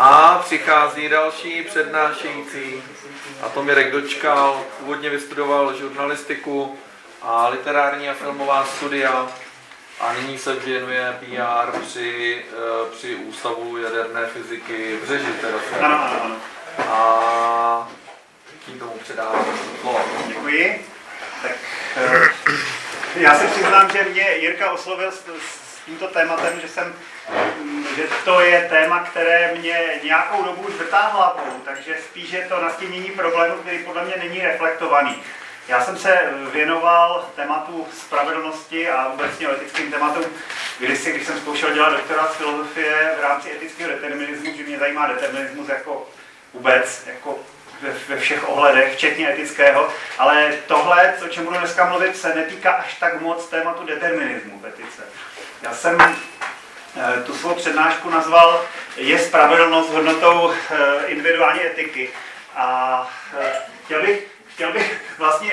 A přichází další přednášející, a to Mirek Dočkal, původně vystudoval žurnalistiku a literární a filmová studia a nyní se věnuje PR při Ústavu jaderné fyziky v Řeži. Ano. A tím tomu předávám slovo. Děkuji. Tak, já se přiznám, že mě Jirka oslovil s tímto tématem, že to je téma, které mě nějakou dobu už vrtá hlavou, takže spíš je to nastínění problému, který podle mě není reflektovaný. Já jsem se věnoval tématu spravedlnosti a obecně etickým tématům kdysi, když jsem zkoušel dělat doktorát z filozofie v rámci etického determinismu, že mě zajímá determinismus jako vůbec, jako ve všech ohledech, včetně etického, ale tohle, o čem budu dneska mluvit, se netýká až tak moc tématu determinismu v etice. Já jsem tu svou přednášku nazval Je spravedlnost hodnotou individuální etiky a chtěl bych vlastně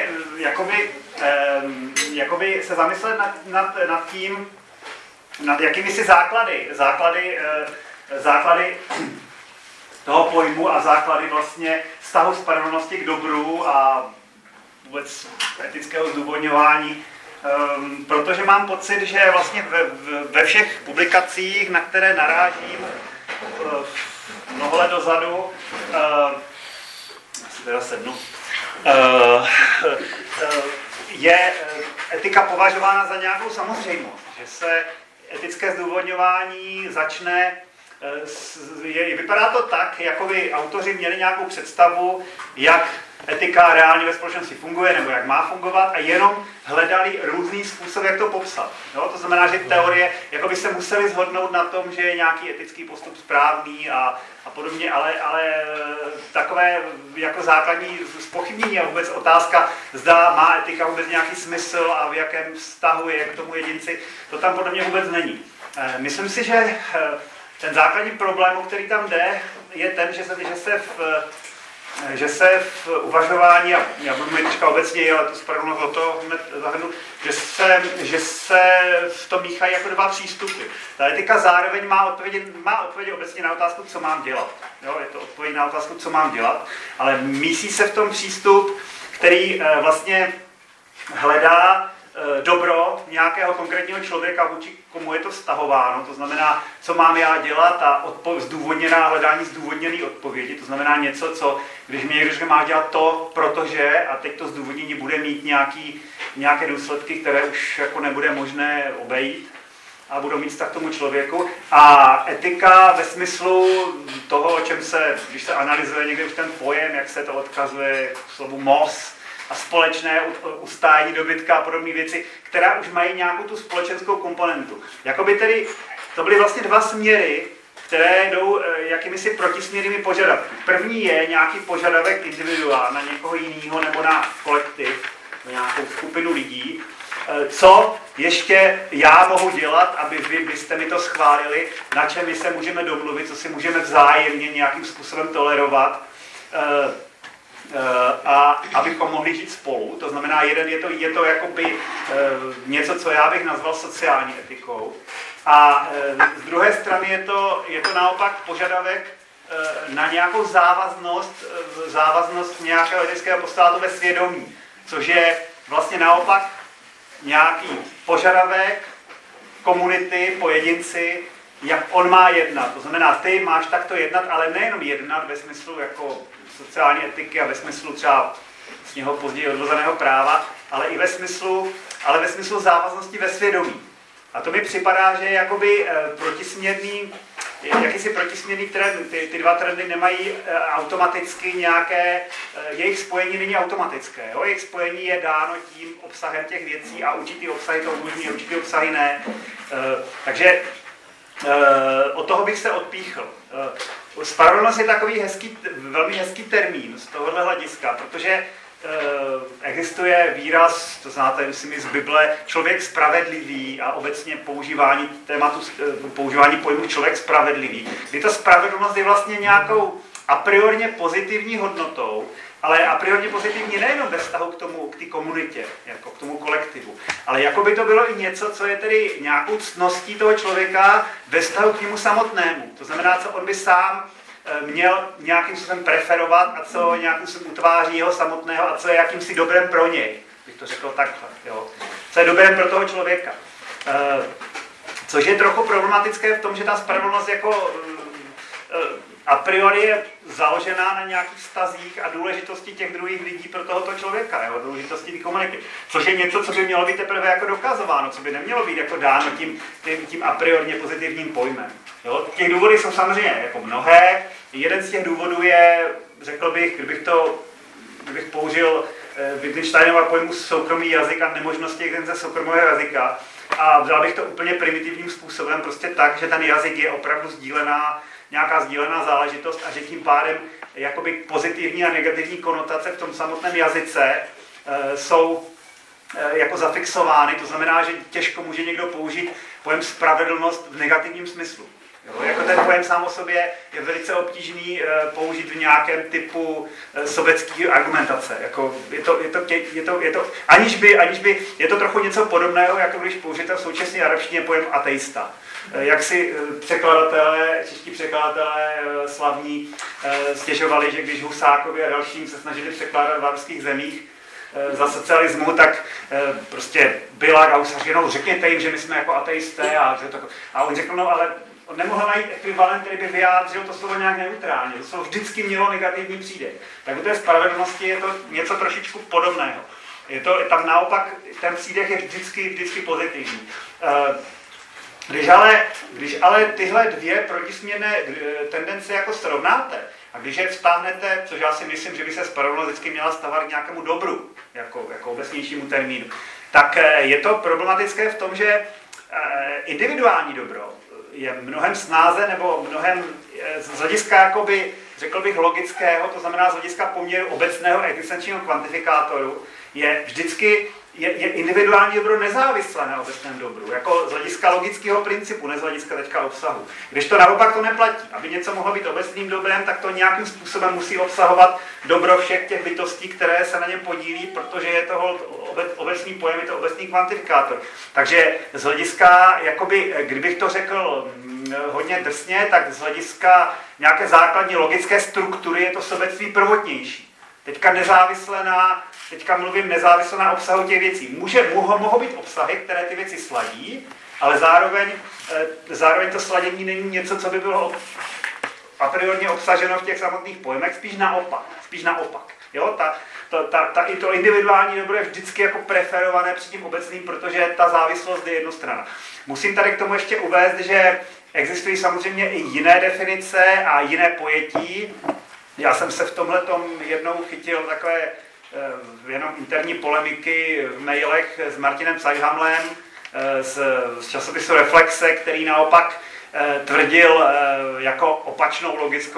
jakoby se zamyslet nad tím, nad jakými si základy toho pojmu a základy vlastně vztahu spravedlnosti k dobru a vůbec etického zdůvodňování, protože mám pocit, že vlastně ve všech publikacích, na které narážím mnoho let dozadu, je etika považována za nějakou samozřejmost, že se etické zdůvodňování začne. Vypadá to tak, jako by autoři měli nějakou představu, jak etika reálně ve společnosti funguje, nebo jak má fungovat, a jenom hledali různý způsob, jak to popsat. Jo? To znamená, že teorie jako by se museli shodnout na tom, že je nějaký etický postup správný a podobně, ale takové jako základní zpochybnění a vůbec otázka, zda má etika vůbec nějaký smysl a v jakém vztahu je k tomu jedinci, to tam podle mě vůbec není. Myslím si, že ten základní problém, o který tam jde, je ten, že se v uvažování, a já budu mít teďka obecně, ale to spravedlnost do toho hned zahrnu, že se v tom míchají jako dva přístupy. Ta etika zároveň má odpovědi obecně na otázku, co mám dělat. Jo, je to odpověď na otázku, co mám dělat, ale mísí se v tom přístup, který vlastně hledá dobro nějakého konkrétního člověka, vůči komu je to vztahováno, to znamená, co mám já dělat a hledání zdůvodněné odpovědi, to znamená něco, co, když mi někdo říká, má dělat to, protože, a teď to zdůvodnění bude mít nějaké důsledky, které už jako nebude možné obejít a budou mít vztah k tomu člověku. A etika ve smyslu toho, o čem se, když se analyzuje někde už ten pojem, jak se to odkazuje k slovu mos, a společné ustájení dobytka a podobné věci, která už mají nějakou tu společenskou komponentu. Jakoby tedy, to byly vlastně dva směry, které jdou jakýmisi protisměrnými požadavky. První je nějaký požadavek individua na někoho jiného nebo na kolektiv, na nějakou skupinu lidí. Co ještě já mohu dělat, aby vy byste mi to schválili, na čem my se můžeme domluvit, co si můžeme vzájemně nějakým způsobem tolerovat, a abychom mohli žít spolu. To znamená, je to jakoby něco, co já bych nazval sociální etikou. A z druhé strany je to naopak požadavek na nějakou závaznost nějakého etického postulátu ve svědomí, což je vlastně naopak nějaký požadavek komunity po jedinci, jak on má jednat. To znamená, ty máš takto jednat, ale nejenom jednat ve smyslu jako sociální etiky a ve smyslu třeba z něho později odvozeného práva, ale i ve smyslu závaznosti ve svědomí. A to mi připadá, že je jakoby jakýsi protisměrný trend. Ty dva trendy nemají automaticky nějaké, jejich spojení není automatické. Jo? Jejich spojení je dáno tím obsahem těch věcí a určitý obsahy to umožní, určitý obsahy ne. Takže od toho bych se odpíchl. Spravedlnost je takový velmi hezký termín z tohohle hlediska, protože existuje výraz, to znáte myslím z Bible, člověk spravedlivý a obecně používání pojmu člověk spravedlivý, kdy ta spravedlnost je vlastně nějakou a priorně pozitivní hodnotou, ale a priorně pozitivní nejenom ve vztahu k té komunitě, jako k tomu kolektivu, ale jako by to bylo i něco, co je tedy nějakou ctností toho člověka ve vztahu k němu samotnému. To znamená, co on by sám měl nějakým způsobem preferovat a co nějakým způsobem utváří jeho samotného a co je jakýmsi dobrem pro něj. Bych to řekl takhle. Jo. Co je dobrem pro toho člověka. Což je trochu problematické v tom, že ta spravedlnost jako a priori je založená na nějakých vztazích a důležitosti těch druhých lidí pro tohoto člověka, jo, důležitosti té komunity. Což je něco, co by mělo být teprve jako dokazováno, co by nemělo být jako dáno tím a priorně pozitivním pojmem. Jo. Těch důvodů jsou samozřejmě jako mnohé. Jeden z těch důvodů je, řekl bych, kdybych použil Wittgensteinova pojmu soukromý jazyk a nemožnosti existence soukromého jazyka a vzal bych to úplně primitivním způsobem, prostě tak, že ten jazyk je opravdu nějaká sdílená záležitost a že tím pádem jakoby pozitivní a negativní konotace v tom samotném jazyce jsou jako zafixovány, to znamená, že těžko může někdo použít pojem spravedlnost v negativním smyslu. Jo, jako ten pojem sám o sobě je velice obtížný použít v nějakém typu sobecké argumentace. Jako je to trochu něco podobného, jako když použijete v současné arabštině pojem ateista. Jak si čeští překladatelé slavní stěžovali, že když Husákovi a dalším se snažili překládat v arabských zemích za socialismu, tak prostě byla a Husář jenom řekněte jim, že my jsme jako ateisté a on řekl, no ale on nemohl najít ekvivalent, který by vyjádřil to slovo nějak neutrálně. To slovo vždycky mělo negativní přídech. Tak u té spravedlnosti je to něco trošičku podobného. Tam naopak ten přídech je vždycky pozitivní. Když ale tyhle dvě protisměrné tendence jako srovnáte a když je vztáhnete, což já si myslím, že by se spravedlnost vždycky měla stavat k nějakému dobru, jako obecnějšímu termínu, tak je to problematické v tom, že individuální dobro je mnohem snáze nebo mnohem z hlediska jakoby, řekl bych, logického, to znamená z hlediska poměru obecného existenčního kvantifikátoru, je vždycky je individuální dobro nezávislé na obecném dobru, jako z hlediska logického principu, ne z hlediska teďka obsahu. Když to naopak to neplatí. Aby něco mohlo být obecným dobrem, tak to nějakým způsobem musí obsahovat dobro všech těch bytostí, které se na něm podílí, protože je to obecný pojem, je to obecný kvantifikátor. Takže z hlediska, jakoby, kdybych to řekl hodně drsně, tak z hlediska nějaké základní logické struktury je to sobectví prvotnější. Teďka mluvím nezávisle na obsahu těch věcí. Mohou být obsahy, které ty věci sladí, ale zároveň to sladění není něco, co by bylo a priorně obsaženo v těch samotných pojmech, spíš naopak. Jo? I to individuální dobro je vždycky jako preferované před tím obecným, protože ta závislost je jednostranná. Musím tady k tomu ještě uvést, že existují samozřejmě i jiné definice a jiné pojetí. Já jsem se v tomhletom jednou chytil takové jenom interní polemiky v mailech s Martinem Zeighamlem z časopisu Reflexe, který naopak tvrdil jako opačnou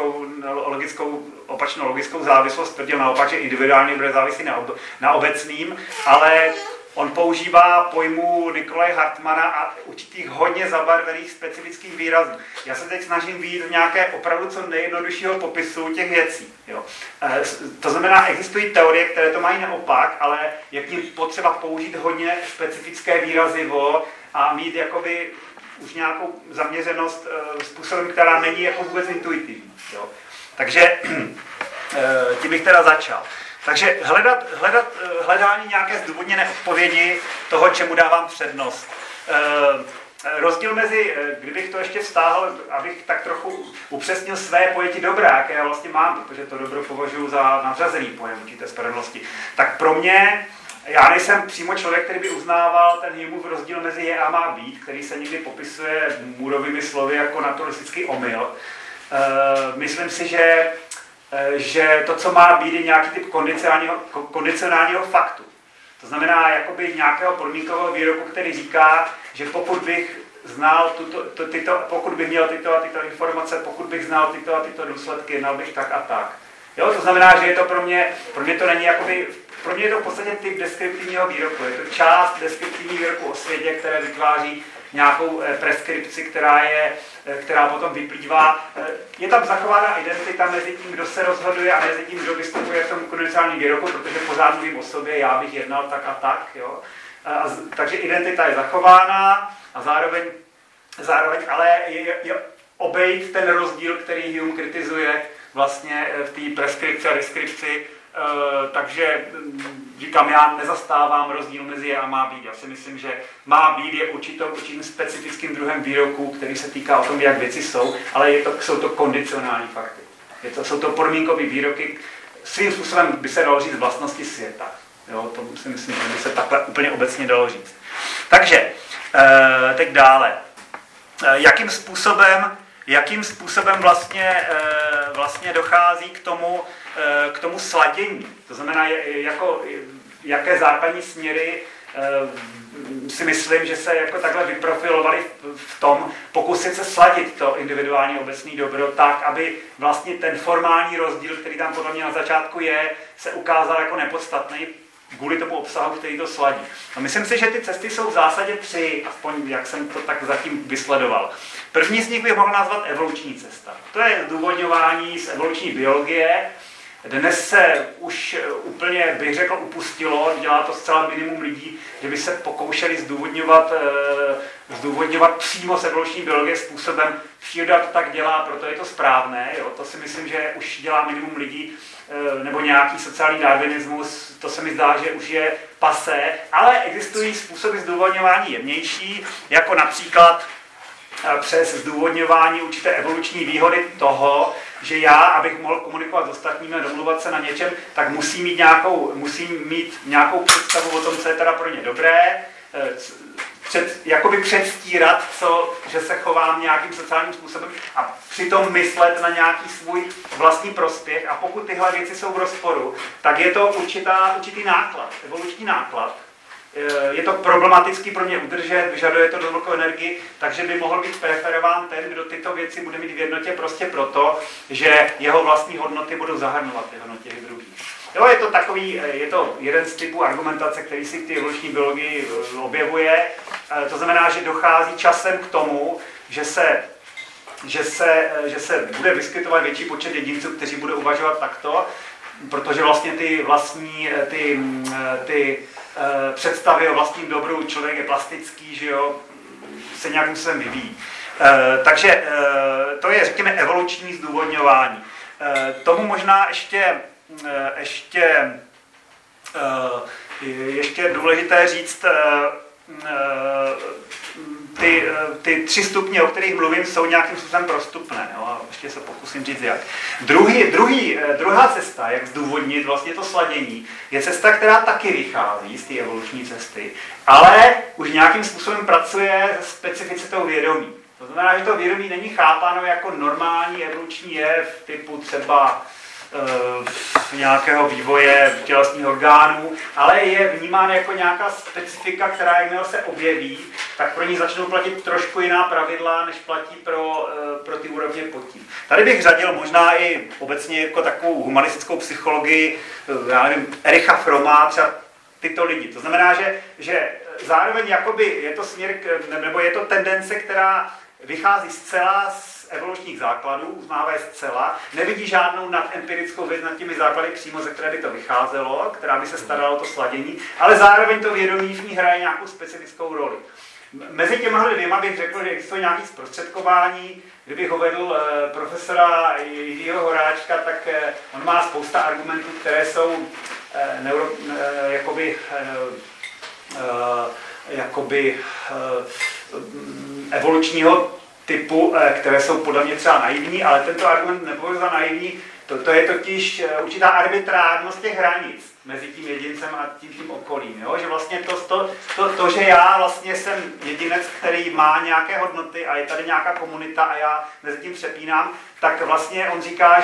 logickou závislost, tvrdil naopak, že individuálně bude závislý na obecným, ale on používá pojmu Nikolaje Hartmana a určitých hodně zabarvených specifických výrazů. Já se teď snažím vyjít v nějaké opravdu co nejjednoduššího popisu těch věcí. Jo. To znamená, existují teorie, které to mají naopak, ale je k nim potřeba použít hodně specifické výrazivo a mít jakoby už nějakou zaměřenost způsobem, která není jako vůbec intuitivní. Jo. Takže tím bych teda začal. Takže hledání nějaké zdůvodněné odpovědi toho, čemu dávám přednost. Rozdíl mezi, kdybych to ještě vztáhl, abych tak trochu upřesnil své pojetí dobra, jaké já vlastně mám, protože to dobro považuji za nadřazený pojem určité spravedlnosti, tak pro mě, já nejsem přímo člověk, který by uznával ten Humeův rozdíl mezi je a má být, který se někdy popisuje Mooreovými slovy jako naturalistický omyl. Myslím si, že to, co má být, je nějaký typ kondicionálního faktu. To znamená jakoby nějakého podmínkového výroku, který říká, že pokud bych znal pokud bych měl tyto a tyto informace, pokud bych znal tyto a tyto důsledky, jednal bych tak a tak. Jo, to znamená, že je to pro mě to není jakoby, pro mě je to v podstatě typ deskriptivního výroku. Je to část deskriptivního výroku o světě, které vytváří nějakou preskripci, která potom vyplývá. Je tam zachována identita mezi tím, kdo se rozhoduje a mezi tím, kdo vystupuje v tom kondicionálním výroku, protože pořád mluvím o sobě, já bych jednal tak a tak. Jo. Takže identita je zachována a zároveň ale obejít ten rozdíl, který Hume kritizuje vlastně v té preskripci a deskripci. Takže říkám, já nezastávám rozdíl mezi je a má být. Já si myslím, že má být je určitým specifickým druhem výroku, který se týká o tom, jak věci jsou, ale jsou to kondicionální fakty. Jsou to podmínkové výroky, svým způsobem by se dalo říct vlastnosti světa. Jo, to si myslím, že by se takhle úplně obecně dalo říct. Takže, teď dále. Jakým způsobem vlastně dochází k tomu sladění? To znamená, jaké základní směry si myslím, že se jako takhle vyprofilovali v tom pokusit se sladit to individuální obecný dobro tak, aby vlastně ten formální rozdíl, který tam podle mě na začátku je, se ukázal jako nepodstatný kvůli tomu obsahu, který to sladí. No, myslím si, že ty cesty jsou v zásadě 3, aspoň jak jsem to tak zatím vysledoval. První z nich bych mohl nazvat evoluční cesta. To je zdůvodňování z evoluční biologie. Dnes se už úplně, bych řekl, upustilo, dělá to zcela minimum lidí, že by se pokoušeli zdůvodňovat přímo z evoluční biologie způsobem, příroda to tak dělá, proto je to správné. Jo? To si myslím, že už dělá minimum lidí, nebo nějaký sociální darwinismus, to se mi zdá, že už je pasé, ale existují způsoby zdůvodňování jemnější, jako například přes zdůvodňování určité evoluční výhody toho, že já, abych mohl komunikovat s ostatními a domluvat se na něčem, tak musím mít nějakou představu o tom, co je teda pro ně dobré, jakoby předstírat, že se chovám nějakým sociálním způsobem a přitom myslet na nějaký svůj vlastní prospěch. A pokud tyhle věci jsou v rozporu, tak je to určitý náklad, evoluční náklad. Je to problematický pro mě udržet, vyžaduje to dost velkou energii, takže by mohl být preferován ten, kdo tyto věci bude mít v jednotě prostě proto, že jeho vlastní hodnoty budou zahrnovat ty hodnoty druhých. Jo, je to jeden z typů argumentace, který si v té evoluční biologii objevuje. To znamená, že dochází časem k tomu, že se bude vyskytovat větší počet jedinců, kteří budou uvažovat takto, protože vlastně ty představy o vlastním dobru, člověk je plastický, že jo, se nějakým způsobem vyvíjí. Takže to je, řekněme, evoluční zdůvodňování. Tomu možná ještě důležité říct, ty 3 stupně, o kterých mluvím, jsou nějakým způsobem prostupné. Jo? A ještě se pokusím říct jak. Druhá cesta, jak zdůvodnit vlastně to sladění, je cesta, která taky vychází z té evoluční cesty, ale už nějakým způsobem pracuje se specificitou vědomí. To znamená, že to vědomí není chápáno jako normální evoluční jev typu třeba nějakého vývoje tělesných orgánů, ale je vnímán jako nějaká specifika, která jakmile se objeví, tak pro ní začnou platit trošku jiná pravidla, než platí pro ty úrovně pod tím. Tady bych řadil možná i obecně jako takovou humanistickou psychologii, já nevím, Ericha Fromma, třeba tyto lidi. To znamená, že zároveň jakoby je to směr, nebo je to tendence, která vychází zcela z evolučních základů, uznává je zcela, nevidí žádnou nadempirickou věc nad těmi základy přímo, ze které by to vycházelo, která by se starala o to sladění, ale zároveň to vědomí v ní hraje nějakou specifickou roli. Mezi těmihle dvěma bych řekl, že existuje nějaké zprostředkování. Kdybych hovedl profesora Jiřího Horáčka, tak on má spousta argumentů, které jsou evolučního typu, které jsou podle mě třeba naivní, ale tento argument nepovažuji za naivní. To je totiž určitá arbitrárnost těch hranic mezi tím jedincem a tím okolím. Jo? Že vlastně to, že já vlastně jsem jedinec, který má nějaké hodnoty a je tady nějaká komunita a já mezi tím přepínám, tak vlastně on říká,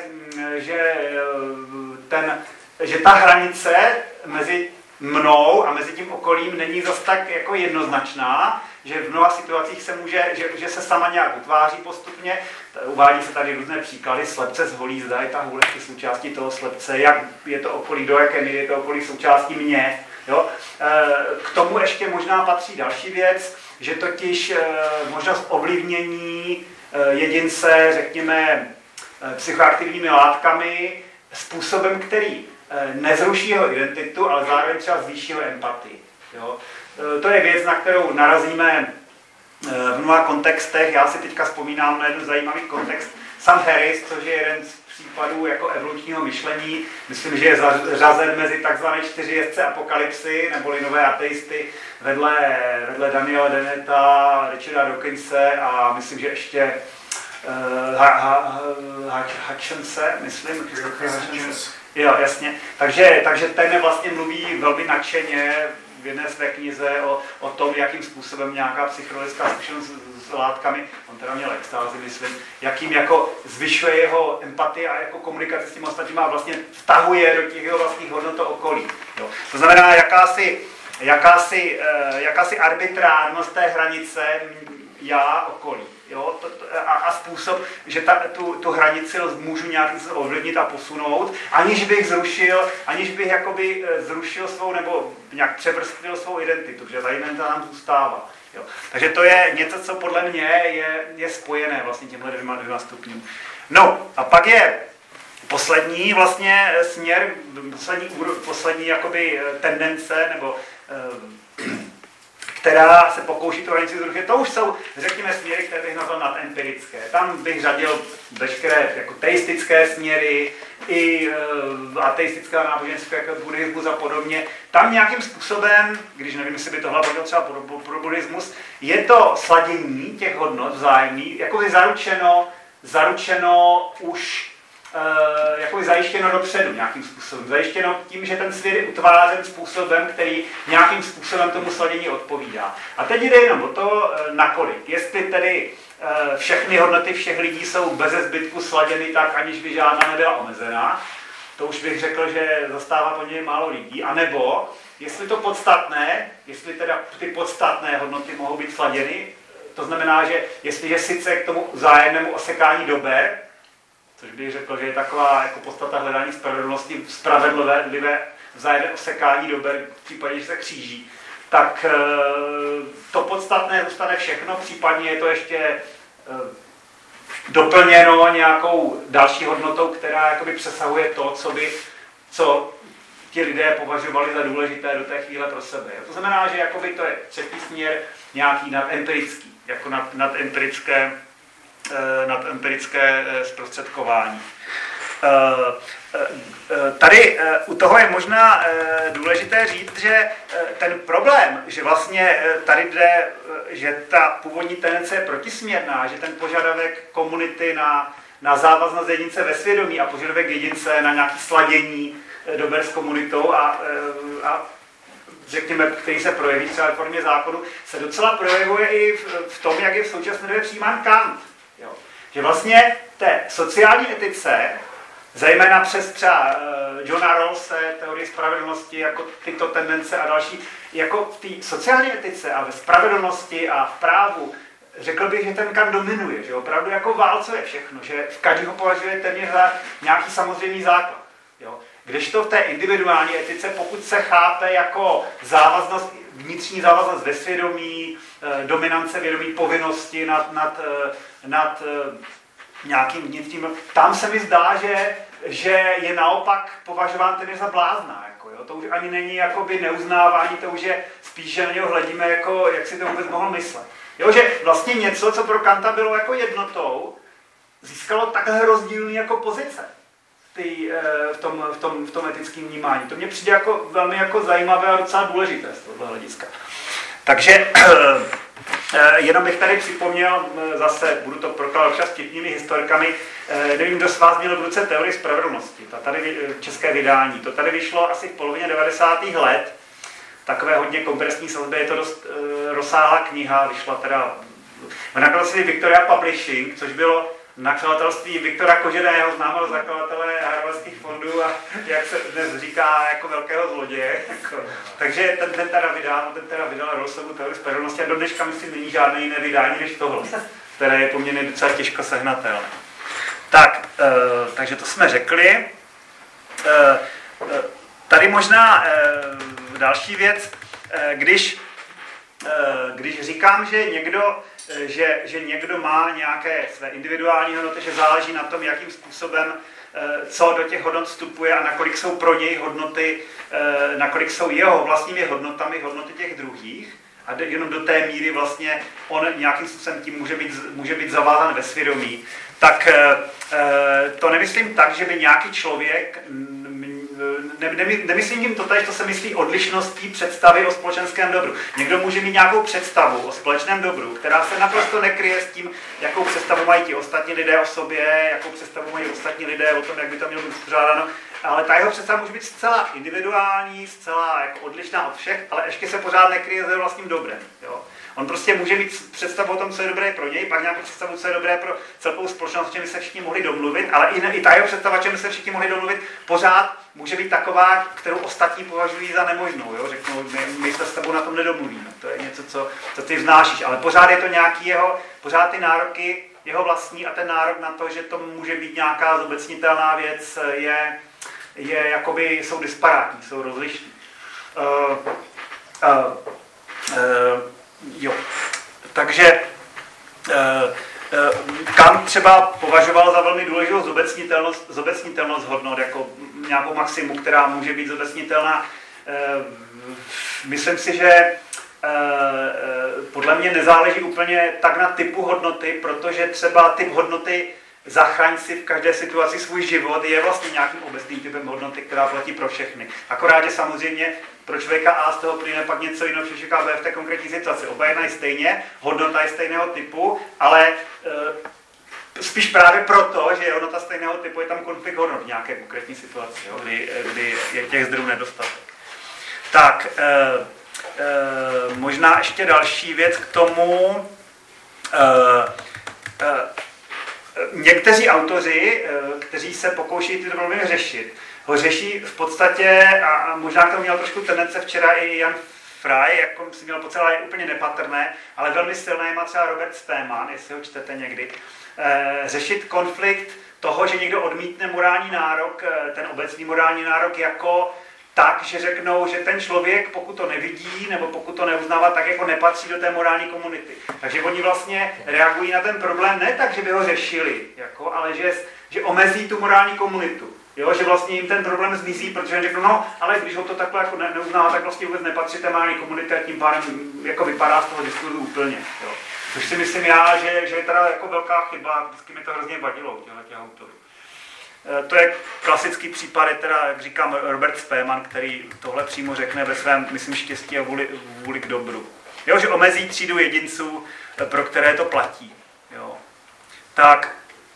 že ta hranice mezi mnou a mezi tím okolím není zas tak jako jednoznačná, že v mnoha situacích se může, že se sama nějak utváří postupně. Uvádí se tady různé příklady, slepce z holí, zda je ta hůle součástí toho slepce, jak je to okolí, do jaké míry je to okolí součástí mě. Jo? K tomu ještě možná patří další věc, že totiž možnost ovlivnění jedince, řekněme, psychoaktivními látkami způsobem, který nezruší jeho identitu, ale zároveň třeba zvýší jeho empatii. Jo? To je věc, na kterou narazíme v mnoha kontextech. Já si teďka vzpomínám na jeden zajímavý kontext. Sam Harris, což je jeden z případů jako evolučního myšlení, myslím, že je zařazen mezi takzvané 4 jezdce apokalypsy, neboli nové ateisty, vedle Daniela Dennetta, Richarda Dawkinse a myslím, že ještě Hutchinse, myslím. Jo, jasně. Takže ten vlastně mluví velmi nadšeně v jedné své knize o tom, jakým způsobem nějaká psychodelická zkušenost s látkami, on teda měl extázi, myslím, jakým jako zvyšuje jeho empatii a jako komunikaci s tím ostatním a vlastně vtahuje do těch jeho vlastních hodnot okolí. Jo. To znamená jakási arbitrárnost té hranice já okolí. Jo, a způsob, že tu hranici můžu nějakým způsobem ovlivnit a posunout, aniž bych jakoby zrušil svou nebo nějak převrstvil svou identitu, že ta identita nám zůstává. Jo. Takže to je něco, co podle mě je spojené vlastně těmhle dvěma stupňům. No a pak je poslední vlastně směr, poslední jakoby tendence nebo která se pokouší tu hranici zrušit. To už jsou, řekněme, směry, které bych nazval nadempirické. Tam bych řadil veškeré jako teistické směry, i ateistické náboženství, jako buddhismus a podobně. Tam nějakým způsobem, když nevím, jestli by tohle bylo třeba pro buddhismus, je to sladění těch hodnot vzájemný, jakoby zaručeno už jakoby zajištěno dopředu nějakým způsobem. Zajištěno tím, že ten svět je utvářen způsobem, který nějakým způsobem tomu sladění odpovídá. A teď jde jenom o to, nakolik. Jestli tedy všechny hodnoty všech lidí jsou beze zbytku sladěny tak, aniž by žádná nebyla omezená, to už bych řekl, že zastává poměrně málo lidí. A nebo, jestli to podstatné, jestli teda ty podstatné hodnoty mohou být sladěny, to znamená, že jestliže sice k tomu vzájemnému osekání dober, což bych řekl, že je taková jako podstata hledání spravedlnosti, spravedlivé vzájemné osekání dober v případě, že se kříží, tak to podstatné zůstane všechno, případně je to ještě doplněno nějakou další hodnotou, která jakoby přesahuje to, co ti lidé považovali za důležité do té chvíle pro sebe. To znamená, že jakoby to je třetí směr nějaký nadempirický, jako nadempirické zprostředkování. Tady u toho je možná důležité říct, že ten problém, že vlastně tady jde, že ta původní tendence je protisměrná, že ten požadavek komunity na závaznost jedince ve svědomí a požadavek jedince na nějaké sladění dober s komunitou a řekněme, který se projeví třeba v formě zákonu, se docela projevuje i v tom, jak je v současné době přijímán Kant. Jo. Že vlastně té sociální etice, zejména přes třeba Johna Rawlse, teorie spravedlnosti, jako tyto tendence a další, jako v té sociální etice a ve spravedlnosti a v právu, řekl bych, že ten Kant dominuje, že opravdu jako válcuje všechno, že v každý ho považuje téměř za nějaký samozřejmý základ. Jo. Kdežto v té individuální etice, pokud se chápe jako závaznost, vnitřní závaznost ve svědomí, dominance vědomí povinnosti nad nějakým vnitřním, tam se mi zdá, že je naopak považován téměř za blázna. Jako, jo. To už ani není jakoby neuznávání, to už je spíš, že na něho hledíme, jako, jak si to vůbec mohl myslet. Jo, že vlastně něco, co pro Kanta bylo jako jednotou, získalo takhle rozdílný jako pozice v tom etickém vnímání. To mně přijde jako velmi jako zajímavé a docela důležité z tohoto hlediska. Takže jenom bych tady připomněl, zase budu to prokládat čas vtipnými historkami, nevím, kdo z vás měl v ruce teorii spravedlnosti, to tady české vydání. To tady vyšlo asi v polovině 90. let, takové hodně kompresní sazby, je to dost rozsáhlá kniha, vyšla teda v nakladatelství Victoria Publishing, což bylo nakladatelství Viktora Koženého, známého zakladatele harvardských fondů a jak se dnes říká, jako velkého zloděje. Takže ten teda vydal Rawlsovu teorii spravedlnosti a do dneška myslím není žádné jiné vydání než tohle, které je poměrně docela těžko sehnatelné. Tak, takže to jsme řekli. Tady možná další věc, když říkám, že někdo má nějaké své individuální hodnoty, že záleží na tom, jakým způsobem, co do těch hodnot vstupuje a nakolik jsou pro něj hodnoty, nakolik jsou jeho vlastními hodnotami hodnoty těch druhých. A jenom do té míry vlastně on nějakým způsobem tím může být zavázán ve svědomí. Tak to nemyslím tak, že by nějaký člověk, nemyslím tím totéž, to se myslí odlišností představy o společenském dobru. Někdo může mít nějakou představu o společném dobru, která se naprosto nekryje s tím, jakou představu mají ti ostatní lidé o sobě, jakou představu mají ostatní lidé o tom, jak by to mělo být uspořádáno. Ale ta jeho představa může být zcela individuální, zcela jako odlišná od všech, ale ještě se pořád nekryje se vlastním dobrem. Jo? On prostě může mít představu o tom, co je dobré pro něj, pak nějakou představu, co je dobré pro celou společnost, o čem by se všichni mohli domluvit, ale i ta jeho představa, o čem by se všichni mohli domluvit, pořád může být taková, kterou ostatní považují za nemožnou. Jo? Řeknou, my se s tebou na tom nedomluvíme. To je něco, co ty vznášíš, ale pořád je to nějaký pořád ty nároky jeho vlastní a ten nárok na to, že to může být nějaká zobecnitelná věc, jsou disparátní, jsou rozlišní. Jo. Takže Kant třeba považoval za velmi důležitou zobecnitelnost hodnot, jako nějakou maximu, která může být zobecnitelná. Myslím si, že podle mě nezáleží úplně tak na typu hodnoty, protože třeba typ hodnoty zachraň si v každé situaci svůj život je vlastně nějakým obecným typem hodnoty, která platí pro všechny. Akorát, že samozřejmě pro člověka A z toho plyne pak něco jiného, pro člověka B v té konkrétní situaci. Oba jednají stejně, hodnota je stejného typu, ale spíš právě proto, že je hodnota stejného typu, je tam konflikt hodnot v nějaké konkrétní situaci, jo, kdy je těch zdrojů nedostatek. Tak, možná ještě další věc k tomu. Někteří autoři, kteří se pokouší ty problémy řešit, ho řeší v podstatě, a možná k tomu měl trošku tendence včera i Jan Fry, jako si měl pocit, ale je úplně nepatrné, ale velmi silné má třeba Robert Spemann, jestli ho čtete někdy, řešit konflikt toho, že někdo odmítne morální nárok, ten obecný morální nárok jako tak, že řeknou, že ten člověk, pokud to nevidí, nebo pokud to neuznává, tak jako nepatří do té morální komunity. Takže oni vlastně reagují na ten problém ne tak, že by ho řešili, jako, ale že omezí tu morální komunitu. Jo, že vlastně jim ten problém zmizí, protože řeknou, no, ale když ho to takhle jako neuznává, tak vlastně vůbec nepatří té morální komunity a tím pádem jako vypadá z toho diskurzu úplně. Jo. Což si myslím já, že je teda jako velká chyba, vždycky mi to hrozně vadilo u těch autorů. To je klasický případ, je teda, jak říkám, Robert Spemann, který tohle přímo řekne ve svém, myslím, štěstí a vůli k dobru. Jo, že omezí třídu jedinců, pro které to platí. Jo. Tak,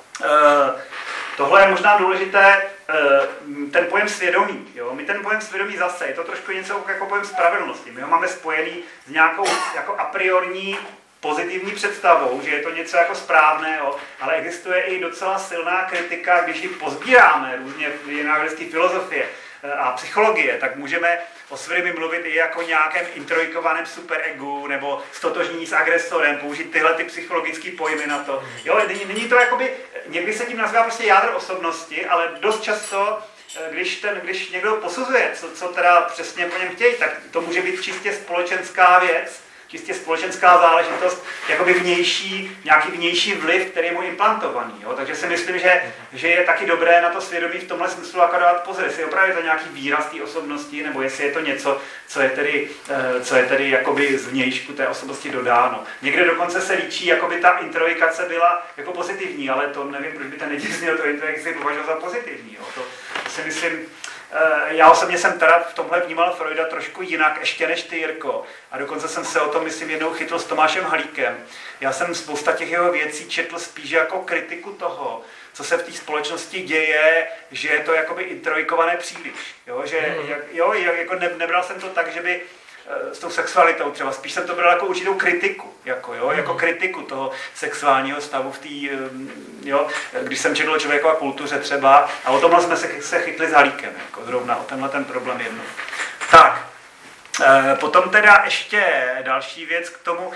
tohle je možná důležité, ten pojem svědomí. Jo. My ten pojem svědomí zase, je to trošku něco jako pojem spravedlnosti. My ho máme spojený s nějakou jako a priorní pozitivní představou, že je to něco jako správného, ale existuje i docela silná kritika, když ji pozbíráme různě v dějinách filozofie a psychologie, tak můžeme o svědomí mluvit i jako nějakém introjikovaném superegu nebo stotožnění s agresorem, použít tyhle ty psychologické pojmy na to. Jo, není to jakoby, někdy se tím nazývá prostě jádro osobnosti, ale dost často, když někdo posuzuje, co teda přesně po něm chtějí, tak to může být čistě společenská věc, čistě společenská záležitost, jakoby nějaký vnější vliv, který je mu implantovaný. Jo? Takže si myslím, že je taky dobré na to svědomí v tomhle smyslu jako dát pozor, jestli opravdu je to nějaký výraz té osobnosti, nebo jestli je to něco, co je tedy jakoby z vnějšku té osobnosti dodáno. Někde dokonce se líčí, jakoby ta introjikace byla jako pozitivní, ale to nevím, proč by ten neděsnil to introjikaci považoval za pozitivní. Jo? To si myslím. Já osobně jsem teda v tomhle vnímal Freuda trošku jinak ještě než ty, Jirko. A dokonce jsem se o tom, myslím, jednou chytl s Tomášem Halíkem. Já jsem spousta těch jeho věcí četl spíš jako kritiku toho, co se v té společnosti děje, že je to jakoby introjikované příliš. Jo, že, jako nebral jsem to tak, že by s tou sexualitou třeba, spíš jsem to bral jako určitou kritiku, jako kritiku toho sexuálního stavu v té, když jsem četl o člověkové kultuře třeba, a o tomhle jsme se chytli s Halíkem, jako zrovna o tenhle ten problém jednou. Tak, potom teda ještě další věc k tomu,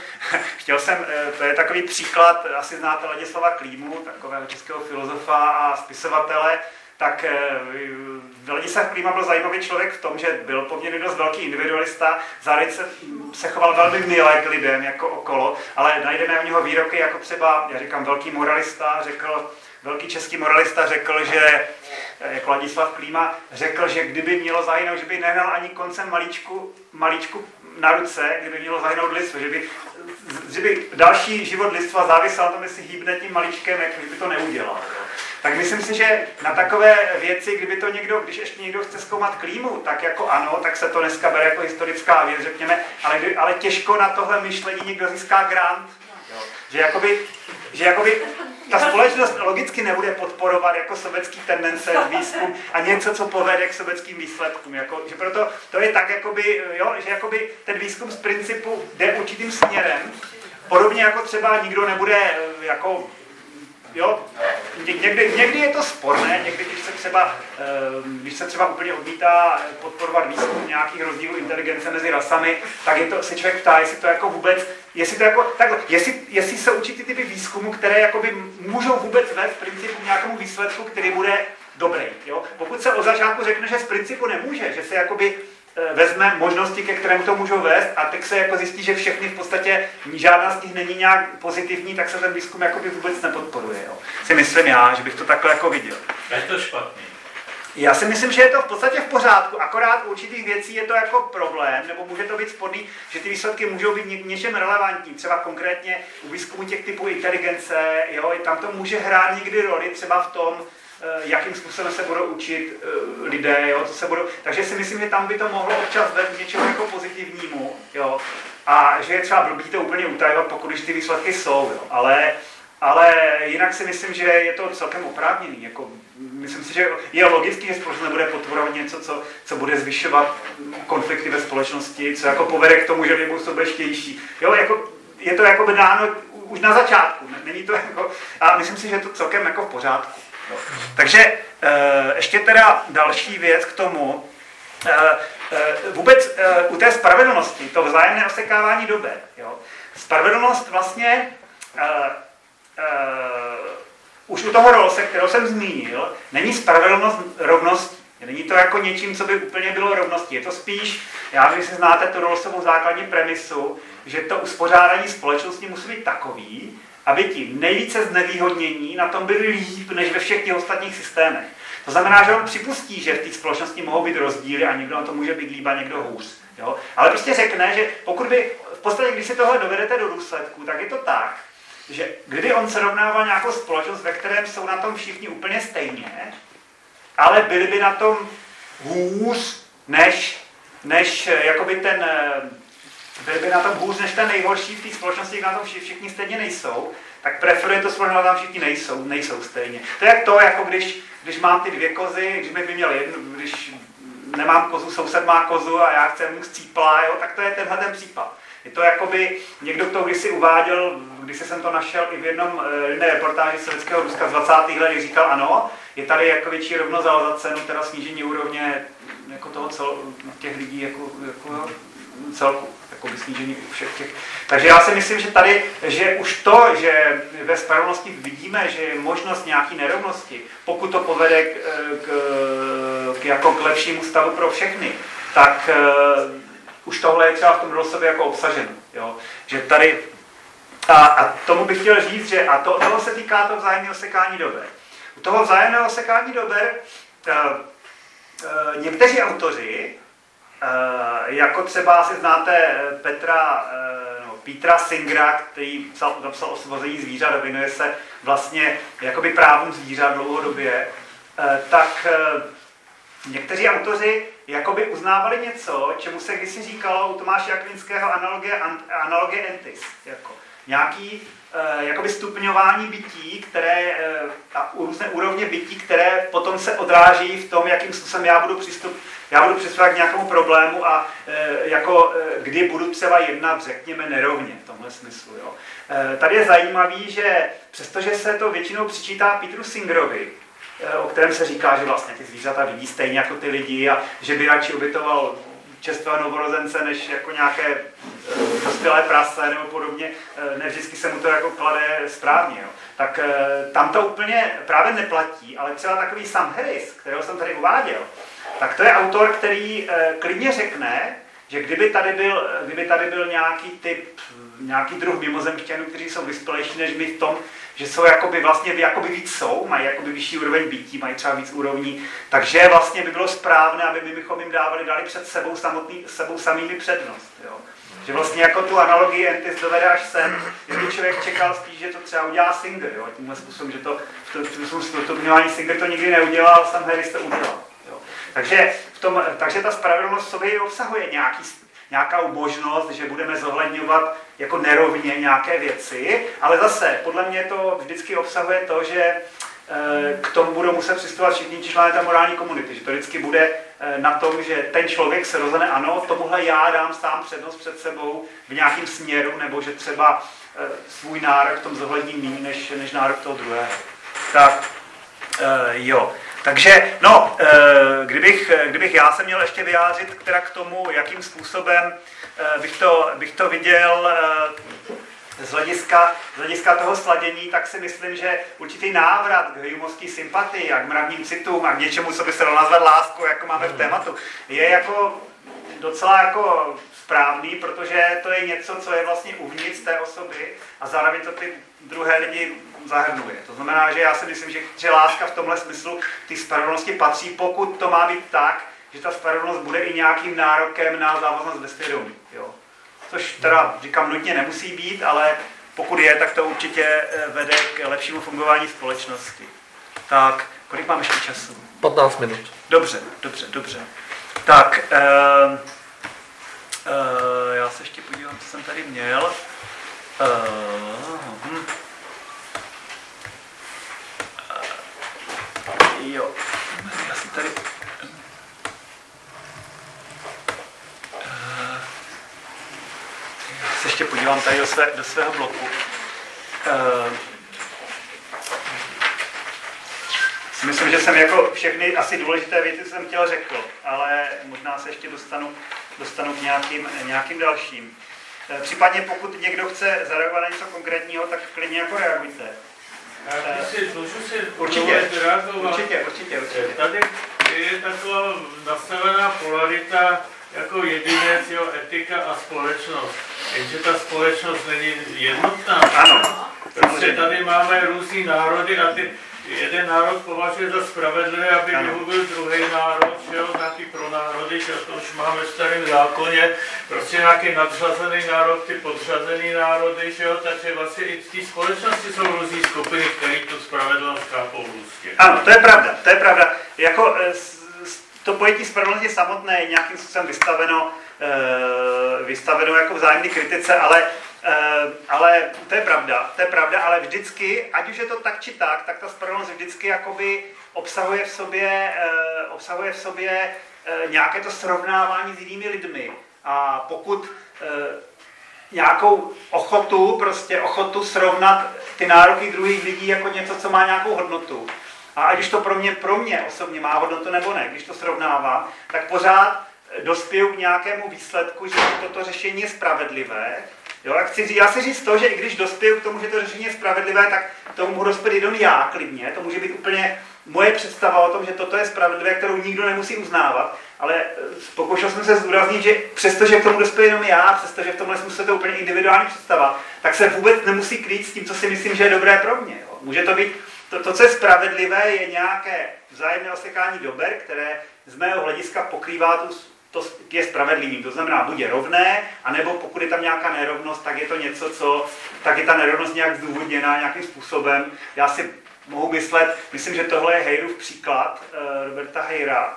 to je takový příklad, asi znáte Ladislava Klímu, takového českého filozofa a spisovatele, tak Ladislav Klíma byl zajímavý člověk v tom, že byl poměrně dost velký individualista, zároveň se choval velmi milé k lidem jako okolo, ale najdeme v něho výroky jako třeba, já říkám, velký český moralista řekl, že jako Ladislav Klíma řekl, že kdyby mělo zahynout, že by nehnal ani koncem na ruce, kdyby mělo zahynout lidstvo, že by další život lidstva závisel na tom, jestli hýbne tím maličkem, jak by to neudělal. Jo. Tak myslím si, že na takové věci, když ještě někdo chce zkoumat klímu, tak jako ano, tak se to dneska bere jako historická věc, řekněme, ale těžko na tohle myšlení někdo získá grant. Jo. Že jakoby ta společnost logicky nebude podporovat jako sovětský tendence výzkum a něco, co povede k sovětským výsledkům. Že proto to je tak, že ten výzkum z principu jde určitým směrem, podobně jako třeba nikdo nebude někdy je to sporné, někdy, když se třeba úplně odmítá podporovat výzkum nějakých rozdílů inteligence mezi rasami, tak se člověk ptá, jestli to jako vůbec, jestli jsou určitý typy výzkumu, které jakoby můžou vůbec vést v principu nějakému výsledku, který bude dobrý. Jo? Pokud se od začátku řekne, že z principu nemůže, že se jakoby vezme možnosti, ke kterému to můžou vést a teď se jako zjistí, že všechny v podstatě žádná z nich není nějak pozitivní, tak se ten výzkum jakoby vůbec nepodporuje. Jo. Si myslím já, že bych to takhle jako viděl. Je to špatný? Já si myslím, že je to v podstatě v pořádku, akorát u určitých věcí je to jako problém, nebo může to být sporný, že ty výsledky můžou být něčem relevantní, třeba konkrétně u výzkumu těch typů inteligence, jo, tam to může hrát někdy roli, třeba v tom, jakým způsobem se budou učit lidé, jo, co se budou. Takže si myslím, že tam by to mohlo občas vést něčemu jako pozitivnímu, jo. A že je třeba blbý to úplně utajovat, pokud ty výsledky jsou, jo. Ale jinak si myslím, že je to celkem oprávněný. Jako, myslím si, že je logický, že společnost nebude podporovat něco, co bude zvyšovat konflikty ve společnosti, co jako povede k tomu, že lidi budou sobečtější. Jo, jako, je to jako by dáno už na začátku. Není to jako, a myslím si, že je to celkem jako v pořádku. Jo. Takže ještě teda další věc k tomu. Vůbec u té spravedlnosti, to vzájemné osekávání dober. Jo. Spravedlnost vlastně už u toho Rawlse, kterou jsem zmínil, není spravedlnost rovnost. Není to jako něčím, co by úplně bylo rovností. Je to spíš, já vím, že si znáte tu Rawlsovu základní premisu, že to uspořádání společnosti musí být takový, aby ti nejvíce znevýhodnění na tom byli líp než ve všech těch ostatních systémech. To znamená, že on připustí, že v té společnosti mohou být rozdíly a někdo na to může být líp a někdo hůř. Jo? Ale prostě řekne, že pokud by, v podstatě, když si tohle dovedete do důsledku, tak je to tak, že kdyby on srovnával nějakou společnost, ve kterém jsou na tom všichni úplně stejně, ale byli by na tom hůř než jakoby byli by na tom hůř než ten nejhorší v té společnosti, když na tom všichni stejně nejsou, tak preferuje to společnost, tam všichni nejsou stejně. To je jak to, jako když mám ty dvě kozy, když bych měl jednu, když nemám kozu, soused má kozu a já chci mu chcípla, jo, tak to je tenhle ten případ. Je to jakoby, někdo to kdysi uváděl, když jsem to našel i v jedné reportáži sovětského Ruska z 20. let, kdy říkal, ano, je tady jako větší rovnost za cenu, teda snížení úrovně jako toho těch lidí jako celku, jako snížení všech těch. Takže já si myslím, že tady, že už to, že ve spravedlnosti vidíme, že je možnost nějaký nerovnosti, pokud to povede k lepšímu stavu pro všechny, tak už tohle je třeba v tom Rawlsově jako obsaženo. Jo? Že tady, a tomu bych chtěl říct, že a toho se týká toho vzájemného osekání dober. U toho vzájemného osekání dober někteří autoři, jako třeba asi znáte Petra Singera, který napsal Osvobození zvířat a věnuje se vlastně jakoby právům zvířat dlouhodobě, tak někteří autoři jakoby uznávali něco, čemu se kdysi říkalo u Tomáše Akvinského analogie entis. Jako nějaký jakoby stupňování bytí, které, a různé úrovně bytí, které potom se odráží v tom, jakým způsobem já budu přistupovat k nějakému problému a kdy budu třeba jednat, řekněme, nerovně v tomhle smyslu. Jo. Tady je zajímavý, že přestože se to většinou přičítá Petru Singerovi, o kterém se říká, že vlastně ty zvířata vidí stejně jako ty lidi a že by radši obětoval čerstvého novorozence, než jako nějaké dospělé prase nebo podobně, ne vždycky se mu to jako klade správně. Jo. Tak tam to úplně právě neplatí, ale třeba takový Sam Harris, kterého jsem tady uváděl, tak to je autor, který klidně řekne, že kdyby tady byl nějaký typ, nějaký druh mimozemšťanů, kteří jsou vyspělejší než my v tom, že jsou jakoby víc jsou, mají jakoby vyšší úroveň bytí, mají třeba víc úrovní, takže vlastně by bylo správné, aby my bychom jim dali před sebou samými přednost. Jo. Že vlastně jako tu analogii Entis dovede až sem, kdyby člověk čekal spíš, že to třeba udělá Singer, jo, tímhle způsobem, že to v stupňování Singer to nikdy neudělal, Sam Harris to udělal. Jo. Takže ta spravedlnost v sobě obsahuje nějakou možnost, že budeme zohledňovat jako nerovně nějaké věci, ale zase podle mě to vždycky obsahuje to, že k tomu budou muset přistupovat všichni členové té morální komunity, že to vždycky bude na tom, že ten člověk se rozhodne, ano, tomuhle já dám sám přednost před sebou v nějakém směru, nebo že třeba svůj nárok v tom zohlední méně než nárok toho druhého. Tak, jo. Takže, no, kdybych já se měl ještě vyjádřit k tomu, jakým způsobem bych to viděl z hlediska toho sladění, tak si myslím, že určitý návrat k humovské sympatii a k mravním citům a k něčemu, co by se dalo nazvat láskou, jako máme v tématu, je jako docela jako správný, protože to je něco, co je vlastně uvnitř té osoby a zároveň to ty druhé lidi zahrnuje. To znamená, že já si myslím, že láska v tomhle smyslu té spravedlnosti patří, pokud to má být tak, že ta spravedlnost bude i nějakým nárokem na závaznost ve svědomí. Jo. Což teda, říkám, nutně nemusí být, ale pokud je, tak to určitě vede k lepšímu fungování společnosti. Tak, kolik mám ještě času? 15 minut. Dobře. Tak, já se ještě podívám, co jsem tady měl. Jo, já si tady... se ještě podívám tady do svého bloku. Myslím, že jsem jako všechny asi důležité věci, co jsem chtěl, řekl, ale možná se ještě dostanu k nějakým dalším. Případně pokud někdo chce zareagovat na něco konkrétního, tak klidně jako reagujte. Určitě. Tady je taková nastavená polarita jako jedinec, jo, etika a společnost. Jenže ta společnost není jednotná. Ano. Prostě tady máme různý národy a jeden národ považuje za spravedlivé, aby vyhubil druhý národ, jo, nějaký pronárody, že to už máme v starém zákoně, prostě nějaký nadřazený národ, ty podřazený národy, že jo, takže vlastně i v té společnosti jsou různý skupiny, které tu spravedlnost chápou růstě. Ano, to je pravda. Jako to pojetí spravedlnosti samotné je nějakým způsobem vystaveno jako vzájemné kritice, ale to je pravda, ale vždycky, ať už je to tak či tak ta spravedlnost vždycky jakoby obsahuje v sobě nějaké to srovnávání s jinými lidmi. A pokud nějakou ochotu srovnat ty nároky druhých lidí jako něco, co má nějakou hodnotu. A ať už to pro mě osobně má hodnotu nebo ne, když to srovnávám, tak pořád dospěju k nějakému výsledku, že toto řešení je spravedlivé. Jo, já si říct to, že i když dospěju k tomu, že to řešení je spravedlivé, tak tomu mohu dospět jenom já klidně. To může být úplně moje představa o tom, že toto je spravedlivé, kterou nikdo nemusí uznávat. Ale pokoušel jsem se zdůraznit, že přestože k tomu dospěju jenom já, přestože v tomhle smyslu to úplně individuální představa, tak se vůbec nemusí krýt s tím, co si myslím, že je dobré pro mě. Jo. Může to být, to, co je spravedlivé, je nějaké vzájemné osekání dober, které z mého hlediska pokrývá to je spravedlivým, to znamená, buď je rovné, anebo pokud je tam nějaká nerovnost, tak je to něco, tak je ta nerovnost nějak zdůvodněná nějakým způsobem. Já si mohu myslím, že tohle je Heyrův příklad, Roberta Heyra,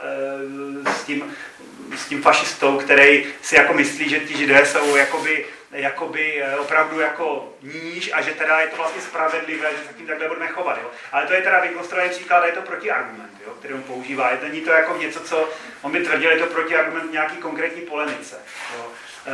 s tím fašistou, který si jako myslí, že ti Židé jsou jakoby opravdu jako níž a že teda je to vlastně spravedlivé, že se tím takhle budeme chovat. Jo? Ale to je teda vykonstruovaný příklad a je to protiargument, jo? Který on používá. Není to jako něco, co on by tvrdil, je to protiargument nějaký konkrétní polemice. Jo?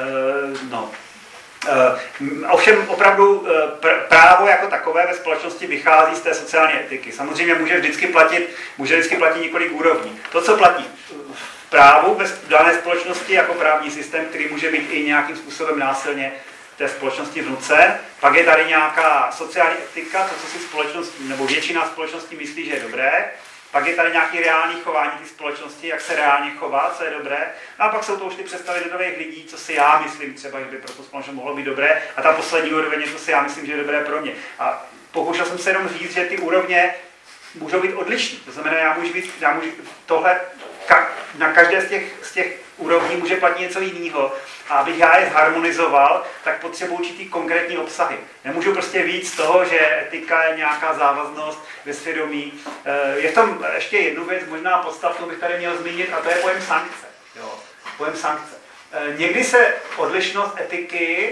Ovšem opravdu právo jako takové ve společnosti vychází z té sociální etiky. Samozřejmě může vždycky platit několik úrovní. To, co platí v právu ve dané společnosti jako právní systém, který může být i nějakým způsobem násilně té společnosti vnucen. Pak je tady nějaká sociální etika, to, co si společnost nebo většina společnosti myslí, že je dobré. pak je tady nějaký reálný chování té společnosti, jak se reálně chová, co je dobré. No a pak jsou to už ty představy lidových lidí, co si já myslím třeba, že by pro tu společnost mohlo být dobré. A ta poslední úroveň je, co si já myslím, že je dobré pro mě. A pokoušel jsem se jenom říct, že ty úrovně můžou být odlišný. To znamená, já můžu tohle, na každé z těch úrovní může platit něco jiného. A abych já je zharmonizoval, tak potřebuji určitý konkrétní obsahy. Nemůžu prostě víc z toho, že etika je nějaká závaznost ve svědomí. Je v tom ještě jednu věc, možná podstatnou bych tady měl zmínit, a to je pojem sankce. Jo, pojem sankce. Někdy se odlišnost etiky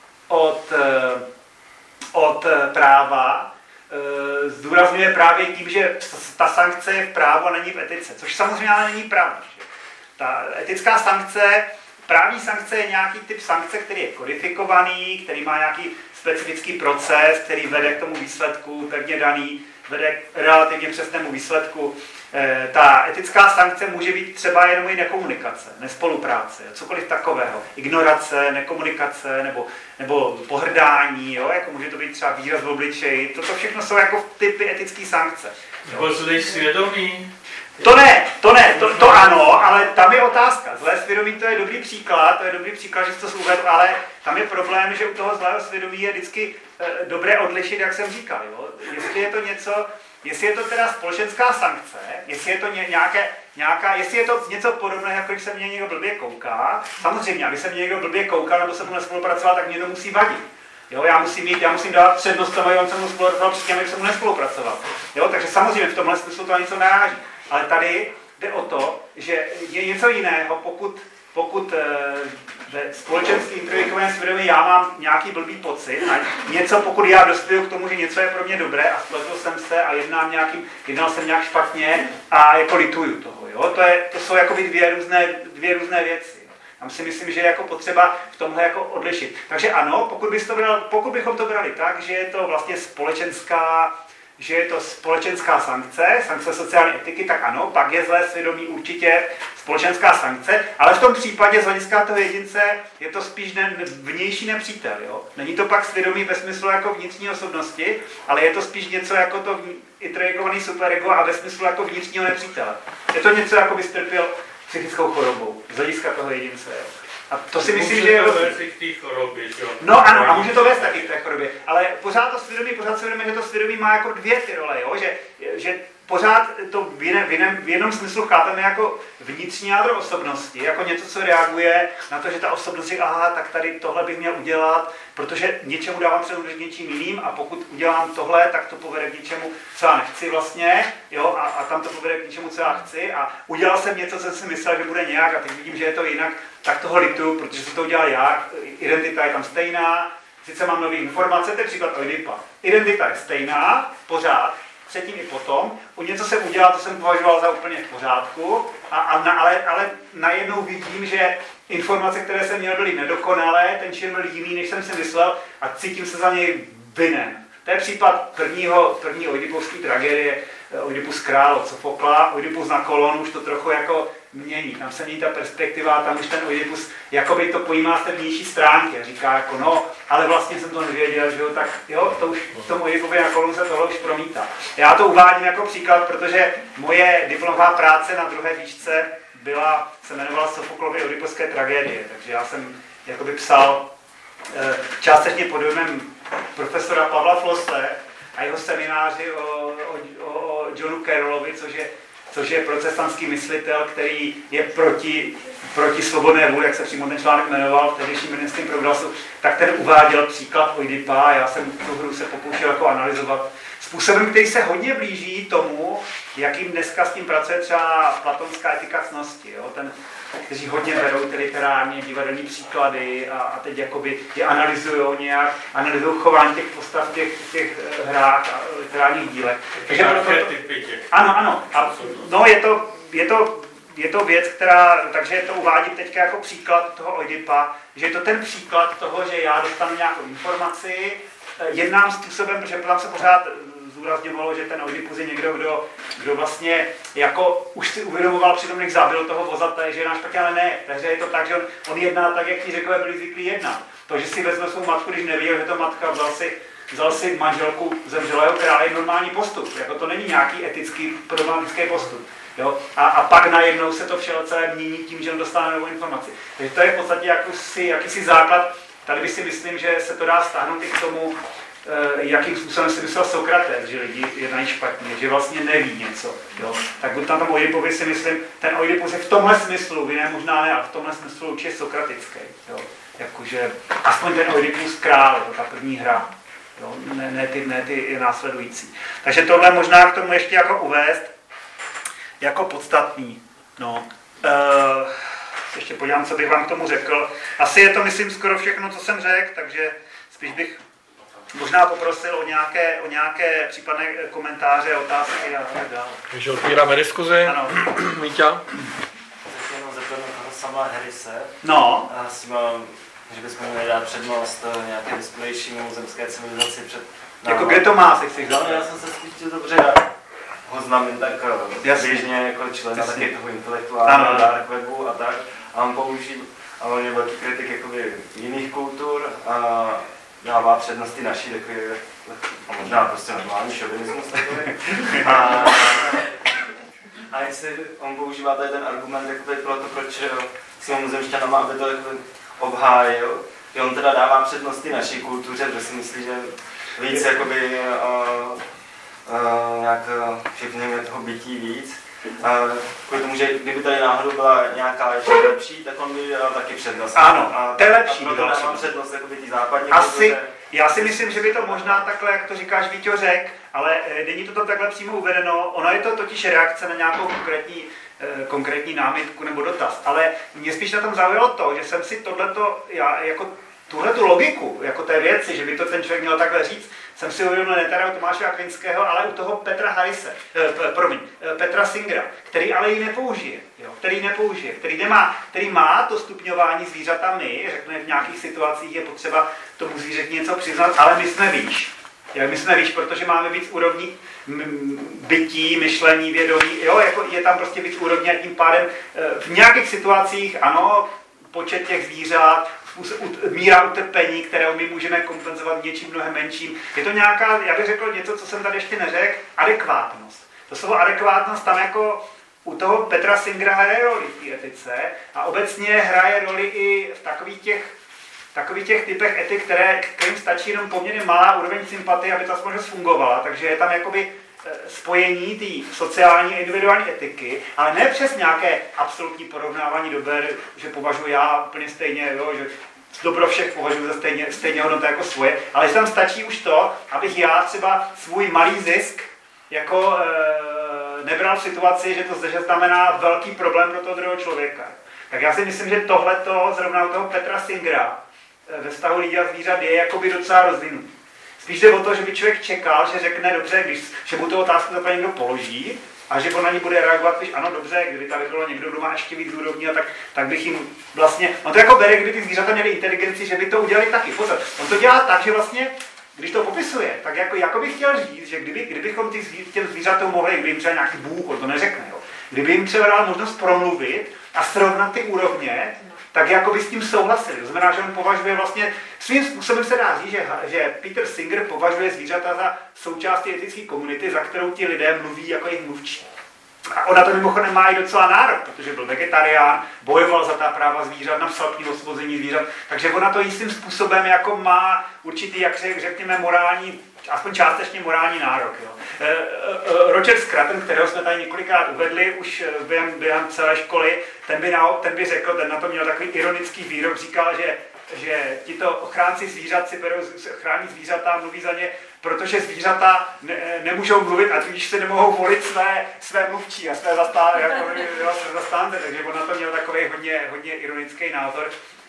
od práva zdůrazňuje právě tím, že ta sankce je v právu a není v etice, což samozřejmě ale není pravda. Ta etická sankce, právní sankce je nějaký typ sankce, který je kodifikovaný, který má nějaký specifický proces, který vede k tomu výsledku, pevně daný, vede k relativně přesnému výsledku. Ta etická sankce může být třeba jenom i nekomunikace, nespolupráce, cokoliv takového. Ignorace, nekomunikace nebo pohrdání, jo? Jako může to být třeba výraz v obličeji. Toto všechno jsou jako typy etické sankce. Nebo zlej svědomí. To ano, ale tam je otázka. Zlé svědomí to je dobrý příklad, že jsi to uvedl, ale tam je problém, že u toho zlého svědomí je vždycky dobré odlišit, jak jsem říkal. Jo? Jestli je to teda společenská sankce, jestli je to jestli je to něco podobného, jako když se mě někdo blbě kouká, samozřejmě, aby se mě někdo blbě koukal nebo se mu nespolupracoval, tak mě to musí vadit. Jo, já musím dát přednost tomu, on se mu spolupracoval před tím, jak se mu nespolupracoval. Jo, takže samozřejmě v tomhle smyslu to něco naráží. Ale tady jde o to, že je něco jiného, pokud ve společenský introduktovaném svědomí já mám nějaký blbý pocit a něco, pokud já dospěju k tomu, že něco je pro mě dobré a spletl jsem se a jednal jsem nějak špatně a jako lituju toho. Jo? To jsou jakoby dvě různé věci. Tam si myslím, že je jako potřeba v tomhle jako odlišit. Takže ano, pokud bychom to brali tak, že je to vlastně společenská sankce sociální etiky, tak ano, pak je zlé svědomí určitě společenská sankce, ale v tom případě z hlediska toho jedince je to spíš vnější nepřítel. Jo? Není to pak svědomí ve smyslu jako vnitřní osobnosti, ale je to spíš něco jako to introjekovaný superego a ve smyslu jako vnitřního nepřítele. Je to něco, jako by strpěl psychickou chorobou z hlediska toho jedince. Jo? A to si myslím, že je No ano, a může to vést taky k té chorobě, ale pořád si uvědomíme, že to svědomí má jako dvě ty role, jo? Že pořád to v jednom smyslu chápeme jako vnitřní jádro osobnosti, jako něco, co reaguje na to, že ta osobnost říká, aha, tak tady tohle bych měl udělat, protože něčemu dávám přednost něčím jiným a pokud udělám tohle, tak to povede k něčemu, co já nechci vlastně, jo? A tam to povede k něčemu, co já chci a udělal jsem něco, co jsem si myslel, že bude nějak a teď vidím, že je to jinak, tak toho lituju, protože si to udělal já, identita je tam stejná, sice mám nové informace, to je příklad Oedipa. Identita je stejná, pořád, předtím i potom, u něco jsem udělal, to jsem považoval za úplně v pořádku, ale najednou vidím, že informace, které jsem měl, byly nedokonalé, ten čin byl jiný, než jsem si myslel a cítím se za něj vinen. To je případ první oedipovské tragédie, Oedipus král od Sofokla, Oedipus na kolonu už to trochu jako mění. Tam se mění ta perspektiva a tam už ten Oedipus jakoby to pojímá z té vnější stránky a říká jako no, ale vlastně jsem to nevěděl, že jo, tak jo, to už v tom Oedipovi na kolonu se tohle už promítá. Já to uvádím jako příklad, protože moje diplomová práce na druhé výšce se jmenovala Sofoklovy Oedipovské tragédie, takže já jsem jakoby psal částečně pod dojmem profesora Pavla Flosse a jeho semináři o Johnu Carrollovi, což je protestantský myslitel, který je proti svobodné vůli, jak se přímo ten článek jmenoval v tehdejším brněnském progresu, tak ten uváděl příklad Oedipa a já jsem tu hru se pokoušel jako analyzovat způsobem, který se hodně blíží tomu, jakým dneska s tím pracuje třeba platonská etika ctnosti. Kteří hodně berou ty literárně divadelní příklady a teď jakoby je analyzují chování těch postav v těch hrách a literárních dílech. Takže ano. No je to věc, takže to uvádím teď jako příklad toho Oedipa, že je to ten příklad toho, že já dostanu nějakou informaci, jednám způsobem, protože tam se pořád zdůrazňovalo, že ten Oedipus je někdo, kdo vlastně jako už si uvědomoval přitom, když zabil toho vozaté, že je náš špatně, ale ne. Takže je to tak, že on jedná tak, jak ti Řekové byli zvyklí jednat. To, že si vezme svou matku, když nevěděl, že to matka, vzal si vzal si manželku zemřelého krále, normální postup. Jako to není nějaký etický, problematický postup. Jo? A pak najednou se to celé mění tím, že on dostane novou informaci. Takže to je v podstatě jakýsi základ. Tady si myslím, že se to dá stáhnout i k tomu, jakým způsobem si myslel Sokrates, že lidi jednají špatně, že vlastně neví něco. Jo? Tak na tom Oidipovi si myslím, ten Oidipus je v tomhle smyslu, jiné možná ne, ale v tomhle smyslu určitě sokratický. Jo? Jakože aspoň ten Oidipus král, jo? Ta první hra. Jo? Ne ty následující. Takže tohle možná k tomu ještě jako uvést jako podstatný. No. Ještě podívám, co bych vám k tomu řekl. Asi je to, myslím, skoro všechno, co jsem řekl, takže spíš bych možná poprosil o nějaké případné komentáře, otázky a tak dále. Takže otvíráme diskuzi. Ano. Míťa? Chci jenom zeptat na toho sama Harrise. No. A s tím, že bychom měli dát přednost nějaké vyspělejší mimozemské civilizaci před náma. Jako kde to má, se chci No, já jsem se spíš chtěl dobře, já ho znám jen tak běžně jako člena taky toho intelektuálního dark webu a tak. A on je velký kritik jakoby jiných kultur a dává přednosti naší takový, a možná prostě normální šovinismus takový. A jestli on používá tady ten argument jakoby pro to, proč s těmi mimozemšťanama, aby to jakoby obhájil, že on teda dává přednosti naší kultuře, protože si myslí, že víc jakoby nějak všechny toho bytí víc. Kvůli tomu, že kdyby tady náhodou byla nějaká ještě lepší, tak on by dal taky přednost. Ano, to je lepší. A proto dávám přednost jakoby tý západní. Asi, já si myslím, že by to možná takhle, jak to říkáš, Víťo, řekl, ale není to tam takhle přímo uvedeno. Ono je to totiž reakce na nějakou konkrétní námitku nebo dotaz. Ale mě spíš na tom zaujalo to, že jsem si tohleto, tuhletu logiku, jako té věci, že by to ten člověk měl takhle říct, jsem si uvědomil ne teda u Tomáše Akvinského, ale u toho Petra Singera, který ale ji nepoužije, jo? Který má to stupňování zvířatami, řekne v nějakých situacích je potřeba tomu zvířeti něco přiznat, ale my jsme výš. My jsme výš, protože máme víc úrovní bytí, myšlení, vědomí, jo? Jako je tam prostě víc úrovní a tím pádem v nějakých situacích, ano, počet těch zvířat, míra utrpení, kterou my můžeme kompenzovat něčím mnohem menším. Je to nějaká, já bych řekl něco, co jsem tady ještě neřekl, adekvátnost. To slovo adekvátnost tam jako u toho Petra Singera hraje roli v té etice a obecně hraje roli i v takových těch typech etik, kterým stačí jenom poměrně malá úroveň sympatie, aby ta společnost fungovala. Takže je tam jakoby spojení té sociální a individuální etiky, ale ne přes nějaké absolutní porovnávání dober, že považuji já úplně stejně, jo, že dobro všech považuji za stejně hodnotu jako svoje, ale že tam stačí už to, abych já třeba svůj malý zisk jako nebral v situaci, že to znamená velký problém pro toho druhého člověka. Tak já si myslím, že tohleto zrovna u toho Petra Singera ve vztahu lidí a zvířat je jakoby docela rozvinutý. Spíš jde o to, že by člověk čekal, že řekne dobře, že mu tu otázku takhle někdo položí a že on na ní bude reagovat, když ano, dobře, kdyby tady bylo někdo, kdo má ještě víc úrovní, tak bych jim vlastně, on to jako bere, kdyby ty zvířata měly inteligenci, že by to udělali taky. Pozor, on to dělá tak, že vlastně, když to popisuje, tak jako bych chtěl říct, že kdybychom těm zvířatům mohli, kdyby jim třeba nějaký bůh, on to neřekne, jo, kdyby jim třeba dal možnost promluvit a srovnat ty úrovně, tak jako by s tím souhlasili. To znamená, že on považuje vlastně, svým způsobem se dá říct, že Peter Singer považuje zvířata za součást etické komunity, za kterou ti lidé mluví jako jejich mluvčí. A ona to mimochodem má i docela nárok, protože byl vegetarián, bojoval za ta práva zvířat, napsal knihu Osvobození zvířat, takže ona to jistým způsobem jako má určitý, jak řekněme, morální, aspoň částečně morální nárok. Jo. Roger Scruton, kterého jsme tady několikrát uvedli už během celé školy, ten by řekl, ten na to měl takový ironický výrok, říkal, že tito ochránci zvířat si berou chrání zvířata, mluví za ně, protože zvířata nemůžou mluvit a tudíž se nemohou volit své mluvčí a své zastánce, takže on na to měl takový hodně ironický názor.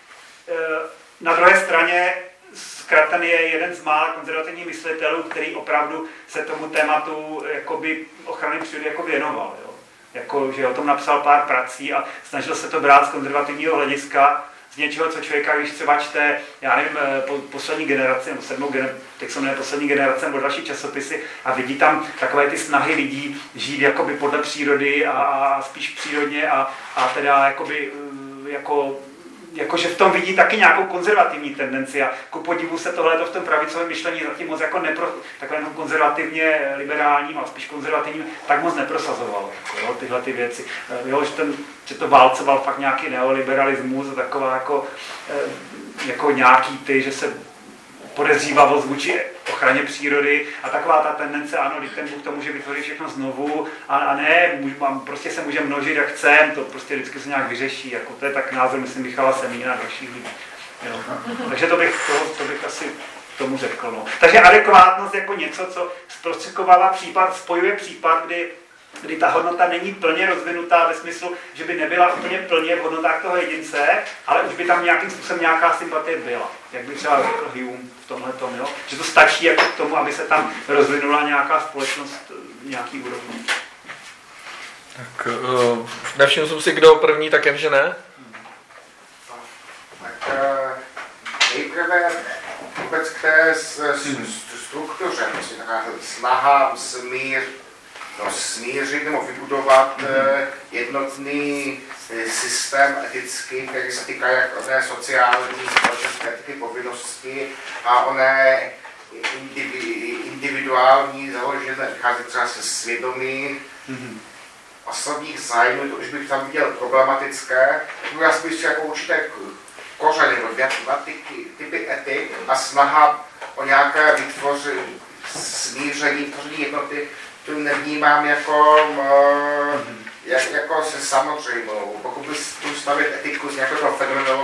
Na druhé straně Scruton je jeden z mála konzervativních myslitelů, který opravdu se tomu tématu jakoby, ochrany přírody jako věnoval. Jo. Jako, že o tom napsal pár prací a snažil se to brát z konzervativního hlediska, z něčeho, co člověka, když třeba čte, já nevím, poslední generaci, nebo teď se jmenuje poslední generace, nebo další časopisy a vidí tam takové ty snahy lidí žít jakoby podle přírody a spíš přírodně a teda jakoby, jako jakože v tom vidí taky nějakou konzervativní tendenci a ku podivu se tohleto v tom pravicovém myšlení zatím moc jako takovém konzervativně liberálním, ale spíš konzervativním, tak moc neprosazovalo, jo, tyhle ty věci. Jo, že to válcoval fakt nějaký neoliberalismus a taková jako nějaký že se podezřívavost vůči ochraně přírody a taková ta tendence, ano, když ten Bůh to může vytvořit všechno znovu a ne, prostě se může množit jak chcem, to prostě vždycky se nějak vyřeší, jako to je tak názor, myslím, Michala Semína a dalších lidí. Jo. Takže to bych asi tomu řekl. No. Takže adekvátnost jako něco, co zprostředkovává případ, spojuje případ, kdy ta hodnota není plně rozvinutá ve smyslu, že by nebyla úplně plně v hodnotách toho jedince, ale už by tam nějakým způsobem nějaká sympatie byla. Jak by třeba řekl Hume v tomhletom, jo? Že to stačí jako k tomu, aby se tam rozvinula nějaká společnost nějaký úrovni. Tak nevšiml jsem si, kdo první, takem, že ne? Tak nejprve vůbec k té struktuře, vlastně taková snaha smířit nebo vybudovat jednotný systém etický, který se týká jak oné sociální, společenské etiky, povinnosti a oné individuální, založené, vychází třeba se svědomí osobních zájmů, to už bych tam viděl problematické. Já si myslím, jako určité kořeny, dva typy etik a snaha o nějaké smíření, vytvoření jednoty, tu nevnímám jako se samozřejmou. Pokud bys tu stavit etiku z nějakého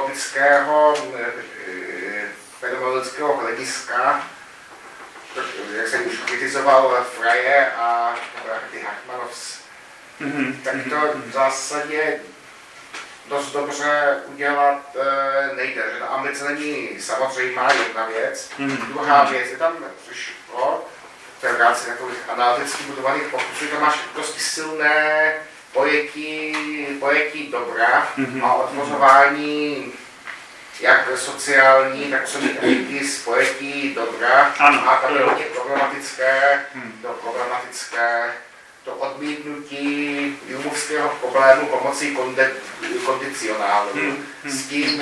fenomenologického hlediska, jak jsem už kritizoval Freie a ty Hartmanovs, tak to v zásadě dost dobře udělat nejde. Že ta ambice není samozřejmá, jedna věc. Druhá věc je tam to je v rámci takových analyticky budovaných pokusů, tam máš prostě silné pojetí dobra a otvořování jak sociální, tak osobní etiky z pojetí dobra a tam je hodně problematické to odmítnutí Humovského problému pomocí kondicionálu. S tím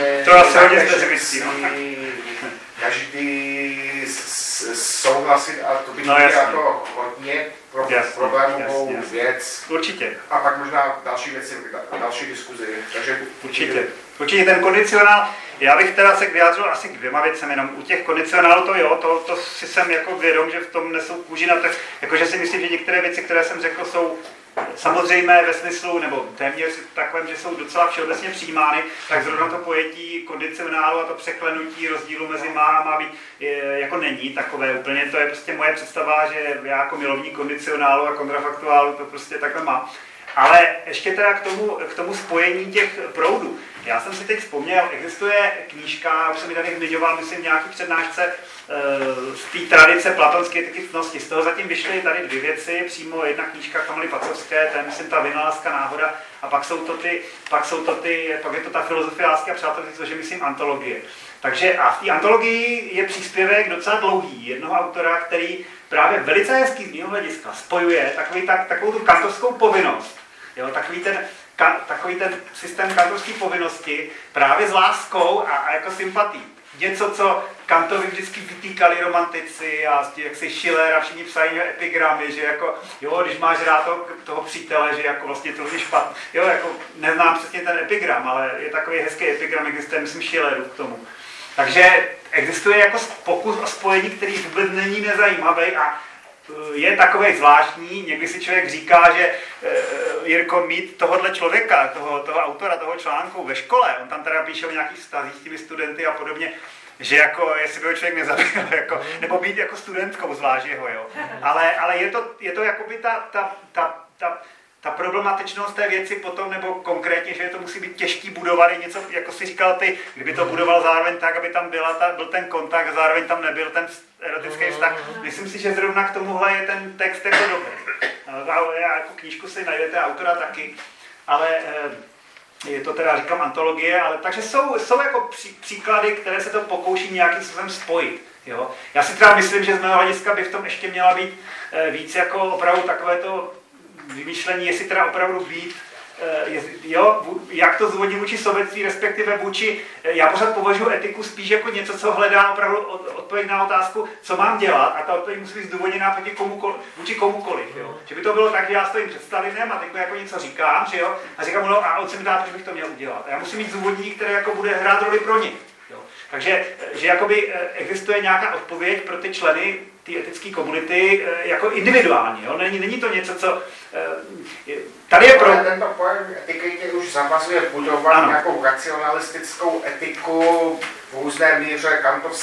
každý souhlasit a to by bylo jako hodně problémovou věc. Určitě. A pak možná další věci, další diskuzi. Takže Určitě ten kondicionál, já bych teda se vyjádřil asi k dvěma věcem, jenom u těch kondicionálů to si jsem jako vědom, že v tom nesou kůži na trh, jakože si myslím, že některé věci, které jsem řekl, jsou samozřejmé ve smyslu, nebo téměř takovém, že jsou docela všeobecně přijímány, tak zrovna to pojetí kondicionálu a to překlenutí rozdílu mezi má a má být, jako není takové úplně, to je prostě moje představa, že já jako milovník kondicionálu a kontrafaktuálu to prostě takhle mám. Ale ještě teda k tomu spojení těch proudů. Já jsem si teď vzpomněl, existuje knížka, už jsem ji tady zmiňoval, myslím, v nějaký přednášce z té tradice platonské etiky ctnosti. Z toho zatím vyšly tady dvě věci, přímo jedna knížka Kamily Pacovské, to je, myslím, ta vynálezka náhoda, a pak je to ta filozofie lásky a přátelství, což je, myslím, antologie. Takže a v té antologii je příspěvek docela dlouhý jednoho autora, který právě velice hezký z mého hlediska spojuje takovou tu kantovskou povinnost, jo, takový ten systém kantovské povinnosti právě s láskou a jako sympatí. Něco, co Kantovi vždycky vytýkali romantici a jak si Schiller a všichni psají epigramy, že jako, jo, když máš rád toho přítele, že jako vlastně to je špatný. Jo, jako neznám přesně ten epigram, ale je takový hezký epigram, existuje, myslím, Schilleru k tomu. Takže existuje jako pokus o spojení, který vůbec není nezajímavý a je takový zvláštní. Někdy si člověk říká, že Jirko, mít tohohle člověka, toho autora, toho článku ve škole, on tam teda píše o nějakých vztazích s těmi studenty a podobně, že jako, jestli by ho člověk nezabil, jako, nebo být jako studentkou zvlášť jeho, jo. Ale je to jakoby ta problematičnost té věci potom, nebo konkrétně, že to musí být těžký budovat, je něco, jako si říkal ty, kdyby to budoval zároveň tak, aby tam byl ten kontakt, zároveň tam nebyl ten erotický vztah. Myslím si, že zrovna k tomuhle je ten text jako dobrý. Jako knížku si najdete, autora taky, ale je to teda, říkám, antologie, ale takže jsou jako příklady, které se to pokouší nějakým způsobem spojit. Jo? Já si třeba myslím, že z mého hlediska by v tom ještě měla být víc jako opravdu takové to vymýšlení, jestli teda opravdu být jak to zdůvodnit vůči sobectví, respektive vůči, já pořád považuji etiku spíš jako něco, co hledá opravdu odpověď na otázku, co mám dělat, a ta odpověď musí být zdůvodněná vůči komukoliv. Jo? Že by to bylo tak, že já stojím před Stalinem a teď jako něco říkám, že jo? A říkám, no a on se mi dá, proč bych to měl udělat. A já musím mít zdůvodnění, které jako bude hrát roli pro ně. Jo? Takže že jakoby existuje nějaká odpověď pro ty členy té etické komunity jako individuálně. Jo? Není to něco, co... Tady je pro... Tento pojem etiky tě už zavazuje budovat nějakou racionalistickou etiku v různé míře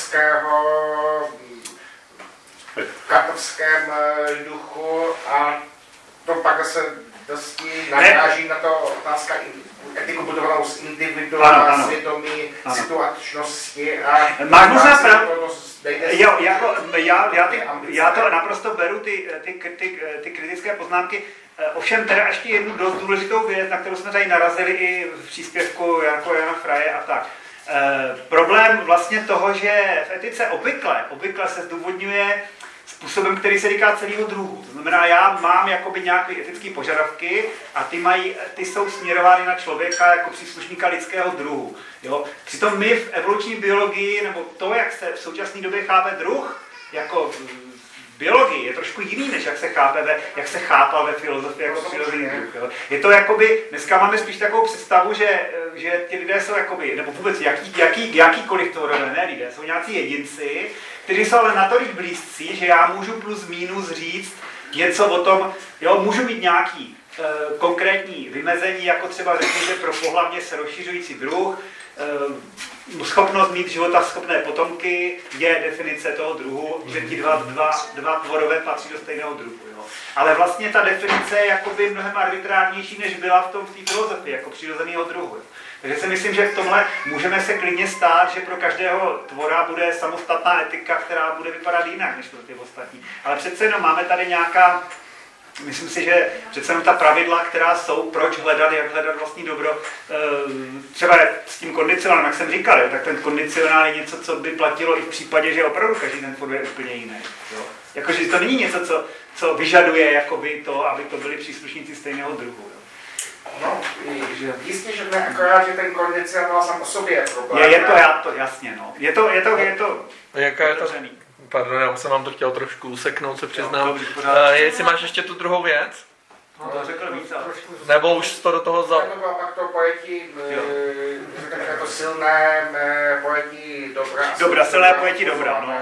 kantovském duchu a to pak se dosti naráží na to otázka etiku budovanou z individuální svědomí, situačnosti a... Máš možná já to naprosto beru, ty kritické poznámky. Ovšem teda ještě jednu dost důležitou věc, na kterou jsme tady narazili i v příspěvku Jana Fraje a tak. Problém vlastně toho, že v etice obvykle se zdůvodňuje způsobem, který se týká celého druhu. To znamená, já mám jakoby nějaké etické požadavky a ty jsou směrovány na člověka jako příslušníka lidského druhu. Jo? Přitom my v evoluční biologii, nebo to, jak se v současné době chápe druh, jako biologii, je trošku jiný, než jak se chápal ve filozofii jako přirozený druh. Jo? Je to jakoby, dneska máme spíš takovou představu, že ti lidé jsou jakoby, nebo vůbec jakýkoliv tvorové, ne lidé, jsou nějací jedinci, kteří jsou ale natolik blízcí, že já můžu plus minus říct něco o tom, jo, můžu mít nějaký konkrétní vymezení, jako třeba řeknu, že pro pohlavně se rozšiřující druh, schopnost mít životaschopné potomky je definice toho druhu, že ti dva tvorové patří do stejného druhu. Jo. Ale vlastně ta definice je jakoby mnohem arbitrárnější, než byla v té filozofii, jako přirozeného druhu. Jo. Takže si myslím, že v tomhle můžeme se klidně stát, že pro každého tvora bude samostatná etika, která bude vypadat jinak než pro ty ostatní. Ale přece jenom máme tady nějaká, myslím si, že přece jenom ta pravidla, která jsou, proč hledat, jak hledat vlastní dobro, třeba s tím kondicionálem, jak jsem říkal, jo, tak ten kondicionál je něco, co by platilo i v případě, že opravdu každý ten tvor je úplně jiný. Jo. Jakože to není něco, co vyžaduje jakoby to, aby to byli příslušníci stejného druhu. Jo. No, jistě, že ne, akorát, že ten kondicionál sám o sobě je problém. Je to jasně, no. Je to jaká je to? Pardon, já jsem vám to chtěl trošku useknout, se přiznám. Jestli máš ještě tu druhou věc? No, to řekl víc. Nebo už to do toho To bylo pak to pojetí, jako silné pojetí dobra. Silné pojetí dobra, no.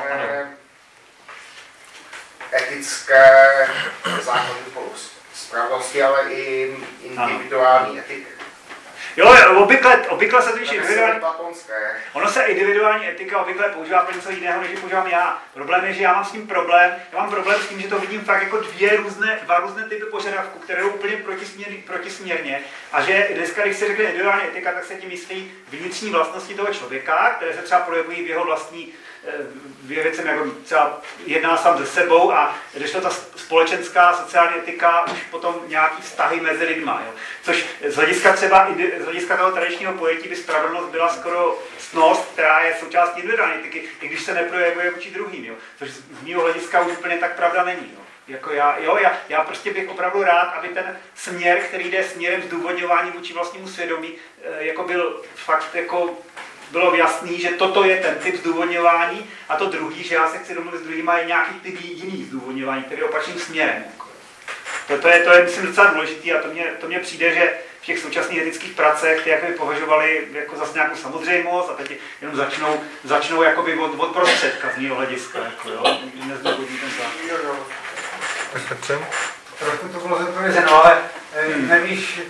Etické základy spravedlnosti, ale i individuální etika. Jo, obvykle se totiž ono se individuální etika obvykle používá pro něco jiného, než ji používám já. Problém je, že já mám s tím problém. Já mám problém s tím, že to vidím fakt jako dva různé typy požadavků, které jsou úplně protisměrně. A že dneska, když se řekne individuální etika, tak se tím myslí vnitřní vlastnosti toho člověka, které se třeba projevují v jeho vlastní věcem, jako třeba jedná sám se sebou, a když to ta společenská sociální etika už potom nějaký vztahy mezi lidma. Jo. Což z hlediska toho tradičního pojetí by spravedlnost byla skoro ctnost, která je součástí individuální etiky, i když se neprojevuje vůči druhým. Jo. Což z mého hlediska už úplně tak pravda není. Jo. Jako já prostě bych opravdu rád, aby ten směr, který jde směrem zdůvodňování vůči vlastnímu svědomí, jako byl fakt jako bylo jasný, že toto je ten typ zdůvodňování, a to druhý, že já se chci domluvit s druhýma, je nějaký typ jiný zdůvodňování, který je opačným směrem. To je myslím docela důležitý, a to mně přijde, že v těch současných etických pracech ty jakoby považovali jako zase nějakou samozřejmost a teď jenom začnou jakoby od prostředka z mého hlediska. Jako, jo? Nezdůvodní ten zákon. Trošku to bylo zodpovězeno, ale nevíš,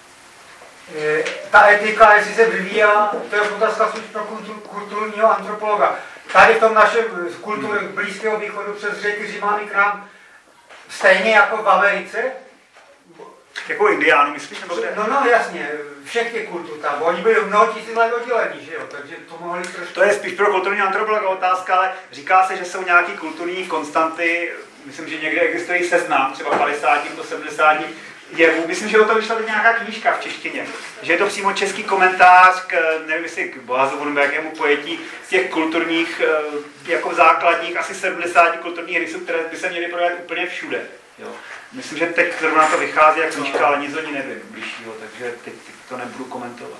ta etika, jestli se vyvíjá, to je otázka spíš pro kulturního antropologa. Tady v tom našem kultuře Blízkého východu přes řeky Římány k nám stejně jako v Americe? Jako indiánů, myslíš? No jasně, všech těch kultur tam. Oni byli mnoho tisíc let oddělení, že jo? Takže to mohli trošku... To je spíš pro kulturní antropologa otázka, ale říká se, že jsou nějaký kulturní konstanty. Myslím, že někde existuje seznam, třeba 50 nebo 70 jevů. Myslím, že o tom vyšla nějaká knížka v češtině. Že je to přímo český komentář k, nevím jestli k Bohazovu nebo jakému pojetí z těch kulturních, jako základních, asi 70 kulturních rysů, které by se měly prodávat úplně všude. Jo. Myslím, že teď zrovna to vychází jak knížka, ale nic o ní nevím bližšího, takže teď to nebudu komentovat.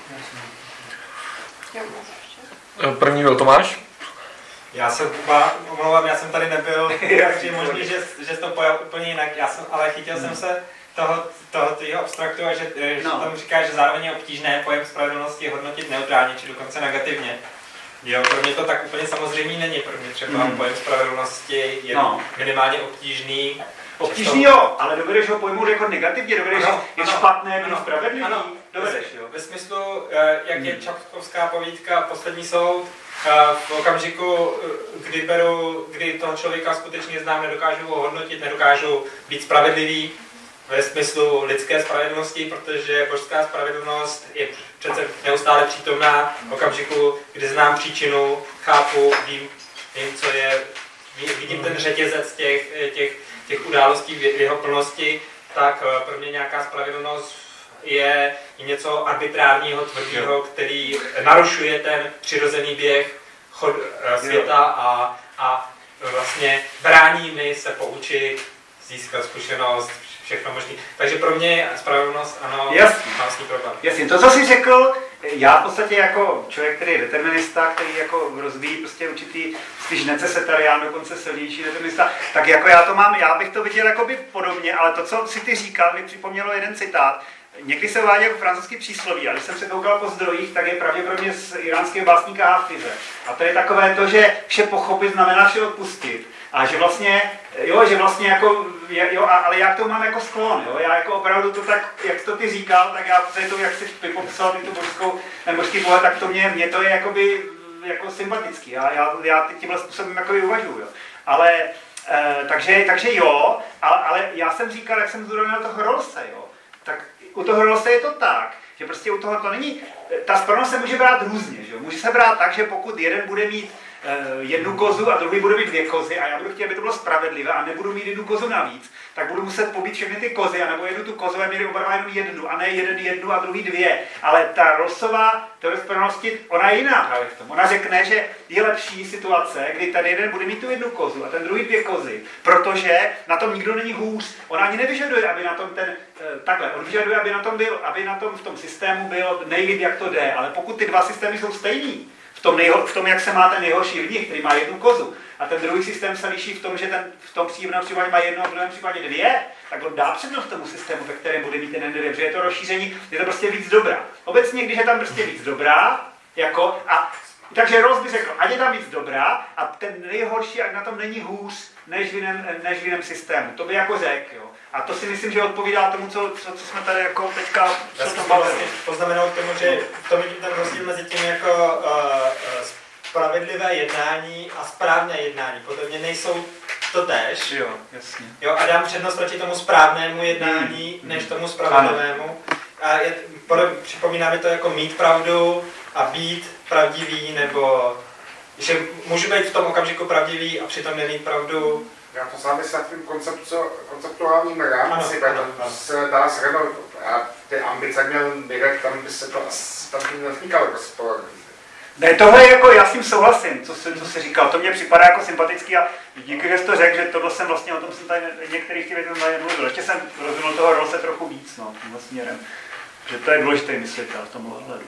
První byl Tomáš. Já se omlouvám, já jsem tady nebyl, takže možný, že to pojal úplně jinak, ale chytil jsem se toho tvýho abstraktu a že tam říkáš, že zároveň je obtížné pojem spravedlnosti hodnotit neutrálně, či dokonce negativně. Jo, pro mě to tak úplně samozřejmě není, pro mě třeba pojem spravedlnosti je minimálně obtížný. Obtížný jo, ale dovedeš ho pojmout jako negativně, dovedeš, je špatné, být spravedlivý, dovedeš, jo. Ve smyslu, jak je Čapkovská povídka Poslední soud, v okamžiku, kdy toho člověka skutečně znám, nedokážu ho hodnotit, nedokážu být spravedlivý ve smyslu lidské spravedlnosti, protože božská spravedlnost je přece neustále přítomná v okamžiku, kdy znám příčinu, chápu, vím, co je, vidím ten řetězec těch událostí v jeho plnosti, tak pro mě nějaká spravedlnost je něco arbitrárního, tvrdého, který narušuje ten přirozený běh světa a vlastně brání mi se poučit, získat zkušenost, všechno možné. Takže pro mě spravedlnost, ano, mám s ní problém. Jasně, to, co jsi řekl, já v podstatě jako člověk, který je determinista, který jako rozvíjí prostě určitý spíš necesetarián, dokonce silnější determinista, tak jako já to mám, já bych to viděl jakoby podobně, ale to, co si ty říkal, mi připomnělo jeden citát. Někdy se uvádí jako francouzský přísloví, a když jsem se koukal po zdrojích, tak je pravděpodobně z iránského básníka Hafize. A to je takové to, že vše pochopit znamená vše odpustit. A že vlastně, ale já k tomu mám jako sklon, jo? Já jako opravdu to tak, jak to ty říkal, tak já to, jak jsi popsal ty tu božský pohled, tak to mě to je jakoby, jako sympatický. Já tímhle způsobem jako uvažuju, jo? Ale, takže jo, ale já jsem říkal, jak jsem zdůraznil toho Rawlse, jo? Tak u toho Rawlse je to tak, že prostě u toho to není, ta spravedlnost se může brát různě, že jo? Může se brát tak, že pokud jeden bude mít jednu kozu a druhý bude mít 2 kozy a já budu chtít, aby to bylo spravedlivé a nebudu mít 1 kozu navíc, tak budu muset pobít všechny ty kozy, anebo jednu tu kozu a měli oba dva jenom 1 a ne jednu a druhý 2. Ale ta Rawlsová teorie spravedlnosti, ona je jiná právě v tom. Ona řekne, že je lepší situace, kdy ten jeden bude mít tu 1 kozu a ten druhý 2 kozy, protože na tom nikdo není hůř. Ona ani nevyžaduje, aby na tom on vyžaduje, aby na tom v tom systému byl nejlíp, jak to jde, ale pokud ty 2 systémy jsou stejný, v tom, jak se má ten nejhorší v nich, který má 1 kozu, a ten druhý systém se liší v tom, že ten v tom příjemném případě má 1 a v druhém případě 2, tak on dá přednost tomu systému, ve kterém bude mít ten 2, že je to rozšíření, je to prostě víc dobrá. Obecně, když je tam prostě víc dobrá, takže Rawls by řekl, ať je tam víc dobrá a ten nejhorší, ať na tom není hůř, než v jiném systému. To by jako řekl, jo. A to si myslím, že odpovídá tomu, co jsme tady jako teďka vlastně poznamenal k tomu, že to vidím ten rozdíl mezi tím jako spravedlivé jednání a správné jednání. Podle mě nejsou totéž. Jo, jasně. Jo, a dám přednost proti tomu správnému jednání, než tomu spravedlivému. A připomíná mi to jako mít pravdu a být pravdivý, nebo že můžu být v tom okamžiku pravdivý a přitom nemít pravdu. Já to závisí na tím konceptuálním rámci, tak se dá shrnout a ty ambice měl Mirek, tam by se to asi tam nevznikalo rozpor. Ne, tohle je jako, já s tím souhlasím, co jsi říkal, to mně připadá jako sympatický a díky, že jsi to řekl, že tohle jsem vlastně, o tom jsem tady některých těch věcí mluvil, ještě jsem rozuměl toho Rawlse trochu víc, tímhle směrem, že to je důležitý myslitel v tomhle ohledu.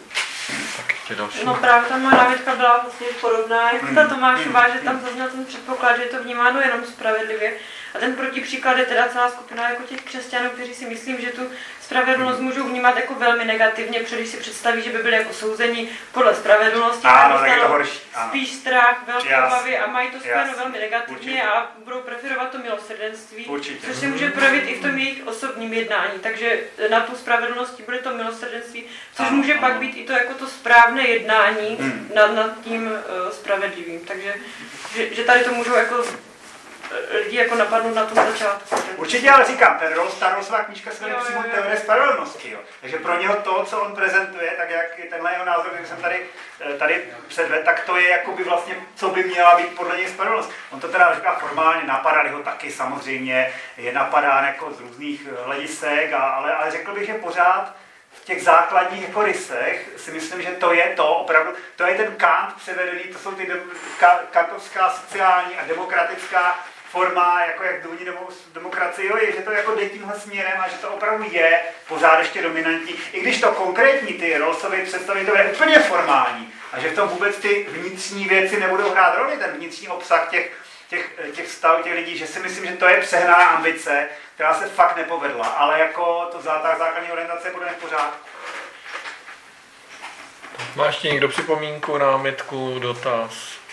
No právě ta moje námitka byla vlastně podobná jako ta Tomášová, že tam zazněl ten předpoklad, že je to vnímáno jenom spravedlivě. A ten protipříklad je teda celá skupina jako těch křesťanů, kteří si myslím, že tu spravedlnost můžou vnímat jako velmi negativně, protože když si představí, že by byli jako souzeni podle spravedlnosti, tak dostanou spíš strach, velké obavy a mají to spojeno velmi negativně a budou preferovat to milosrdenství, což se může projevit i v tom jejich osobním jednání. Takže na tu spravedlností bude to milosrdenství, což může pak být i to jako to správné jednání nad tím spravedlivým. Takže že tady to můžou jako lidi jako napadnout na tom začátku. Určitě, ale říkám, ta Rawlsová knížka se jmenuje přímo teorie spravedlnosti. Jo. Takže pro něho to, co on prezentuje, tak jak je tenhle jeho názor, který jsem tady předvedl, tak to je jakoby vlastně, co by měla být podle něj spravedlnost. On to teda říká formálně, napadali ho taky samozřejmě, je napadán jako z různých hledisek, ale řekl bych, že pořád v těch základních jako rysech si myslím, že to je to opravdu, to je ten Kant převedený, to jsou ty kantovská sociální a demokratická forma, jako jak důní demokracie, jo, je, že to jako jde tímhle směrem a že to opravdu je pořád ještě dominantní. I když to konkrétní ty Rawlsovy představy, to je úplně formální a že v tom vůbec ty vnitřní věci nebudou hrát roli, ten vnitřní obsah těch vztahů, těch lidí, že si myslím, že to je přehnaná ambice, která se fakt nepovedla, ale jako to základní orientace bude v pořádku. Má ještě někdo připomínku, námitku, dotaz?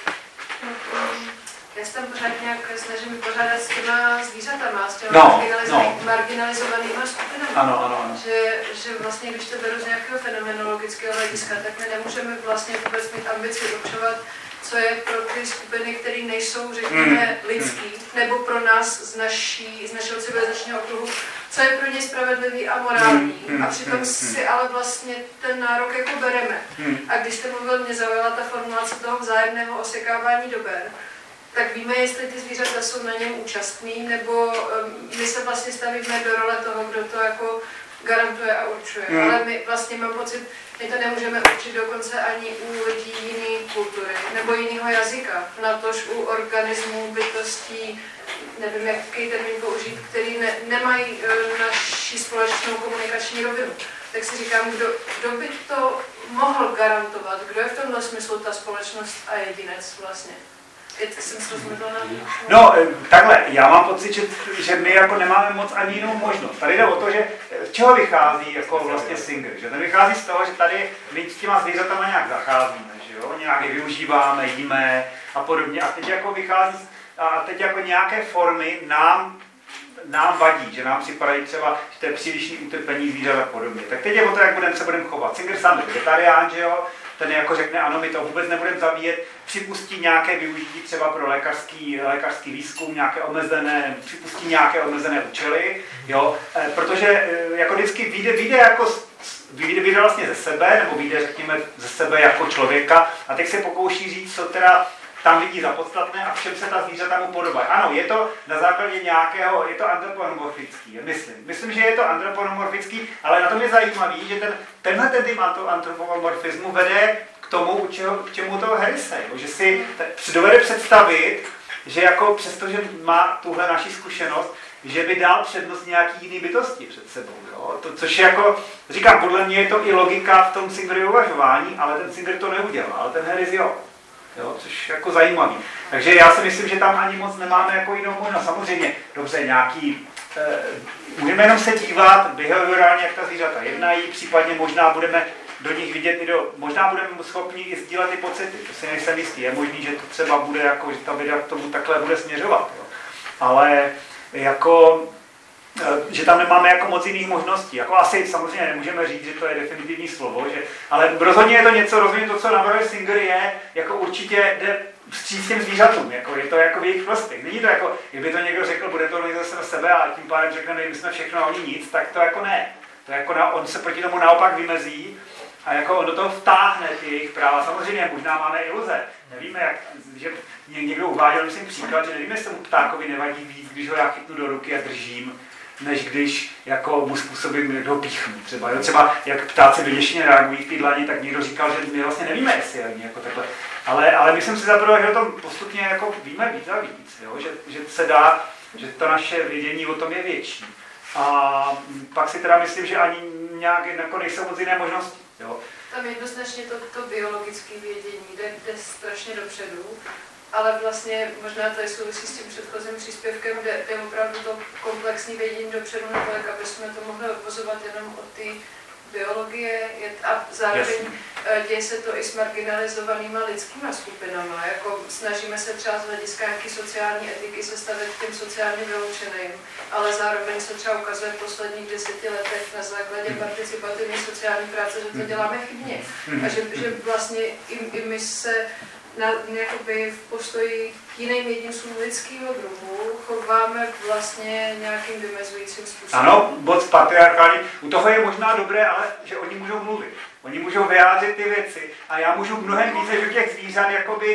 Já se tam pořád nějak snažím vypořádat s těma zvířatama, s těma marginalizovanýma skupinami. Ano. Že vlastně, když to beru z nějakého fenomenologického hlediska, tak my nemůžeme vlastně vůbec mít ambici určovat, co je pro ty skupiny, které nejsou, řekněme, lidský, nebo pro nás z našeho civilizačního okruhu, co je pro ně spravedlivý a morální. A přitom si ale vlastně ten nárok jako bereme. A když jste mluvil, mě zaujala ta formulace toho vzájemného osekávání dober, tak víme, jestli ty zvířata jsou na něm účastní, nebo my se vlastně stavíme do role toho, kdo to jako garantuje a určuje. Ale my vlastně mám pocit, my to nemůžeme určit dokonce ani u lidí jiné kultury nebo jiného jazyka, natož u organismů, bytostí, nevím, jaký termín použít, který nemají naši společnou komunikační rovinu. Tak si říkám, kdo by to mohl garantovat, kdo je v tomhle smyslu ta společnost a jedinec vlastně. No, takhle, já mám pocit, že my jako nemáme moc ani jinou možnost. Tady jde o to, že z čeho vychází jako vlastně Singer, že ten vychází z toho, že tady my s těma zvířatama nějak zacházíme, že jo, nějak je využíváme, jíme a podobně. A teď jako vychází, a teď jako nějaké formy nám vadí, že nám připadají třeba, že to je přílišný utrpení zvířat a podobně. Tak teď je o to, jak se budeme chovat. Singer sám je vegetarián, že jo, ten jako řekne, ano, my to vůbec nebudeme zabíjet, připustí nějaké využití třeba pro lékařský výzkum, připustí nějaké omezené účely, jo, protože jako vždycky vyjde vlastně ze sebe, nebo vyjde, řekněme, ze sebe jako člověka a teď se pokouší říct, co teda tam vidí za podstatné a v čem se ta zvířata mu podobají. Ano, je to na základě nějakého, je to antropomorfický, myslím, že je to antropomorfický, ale na tom je zajímavý, že tenhle typ antropomorfismu vede k tomu, k čemu toho Harrise, že si dovede představit, že jako přestože má tuhle naši zkušenost, že by dal přednost nějaký jiný bytosti před sebou. Jo? Což je jako, říkám, podle mě je to i logika v tom Singerově uvažování, ale ten Singer to neudělal, ale ten Harris jo. Jo, což je jako zajímavý. Takže já si myslím, že tam ani moc nemáme jako jinou možnost. Samozřejmě, dobře, můžeme jenom se dívat behaviorálně, jak ta zvířata jednají, případně možná budeme do nich vidět možná budeme schopni i sdílet ty pocity, to si nejsem jistý. Je možný, že to třeba bude jako, že ta videa k tomu takhle bude směřovat. Jo. Ale jako, že tam nemáme jako moc jiných možností. Jako asi samozřejmě nemůžeme říct, že to je definitivní slovo, ale rozhodně je to něco, rozhodně to, co navrhuje Singer, je jako určitě jde vstříc těm zvířatům, jako je to jako v jejich prospěch. Není to jako, kdyby to někdo řekl, bude to zase na sebe a tím pádem řekne, my jsme všechno a oni nic, tak to jako ne. To jako on se proti tomu naopak vymezí a jako on do toho vtáhne ty jejich práva. Samozřejmě možná máme iluze. Nevíme, že někdo uváděl, myslím, příklad, že nevíme, jestli mu ptákovi nevadí víc, když ho já chytnu do ruky a držím, než když jako mu způsobím, jak ho píchnu. Třeba jak ptáci vyděšeně reagují v té dlani, tak někdo říkal, že my vlastně nevíme, jestli ani jako takhle. Ale myslím si zaprvé, že o tom postupně jako víme víc a víc, jo? Že se dá, že to naše vědění o tom je větší. A pak si teda myslím, že ani nějak jako nejsou moc jiné možnosti. Jo? Tam jednoznačně to biologické vědění jde strašně dopředu, ale vlastně možná tady souvisí s tím předchozím příspěvkem, jde opravdu to komplexní vědění dopředu natolik, aby jsme to mohli odvozovat jenom od té biologie a zároveň děje se to i s marginalizovanýma lidskýma skupinama. Jako snažíme se třeba z hlediska nějaké sociální etiky se stavět k těm sociálně vyloučeným, ale zároveň se třeba ukazuje v posledních 10 letech na základě participativní sociální práce, že to děláme chybně. A že vlastně i my se jakoby v postoji k jiným jedincům lidského druhu chováme vlastně nějakým vymezujícím způsobem. Ano, moc patriarchální. U toho je možná dobré, ale že oni můžou mluvit. Oni můžou vyjádřit ty věci a já můžu mnohem více do těch zvířat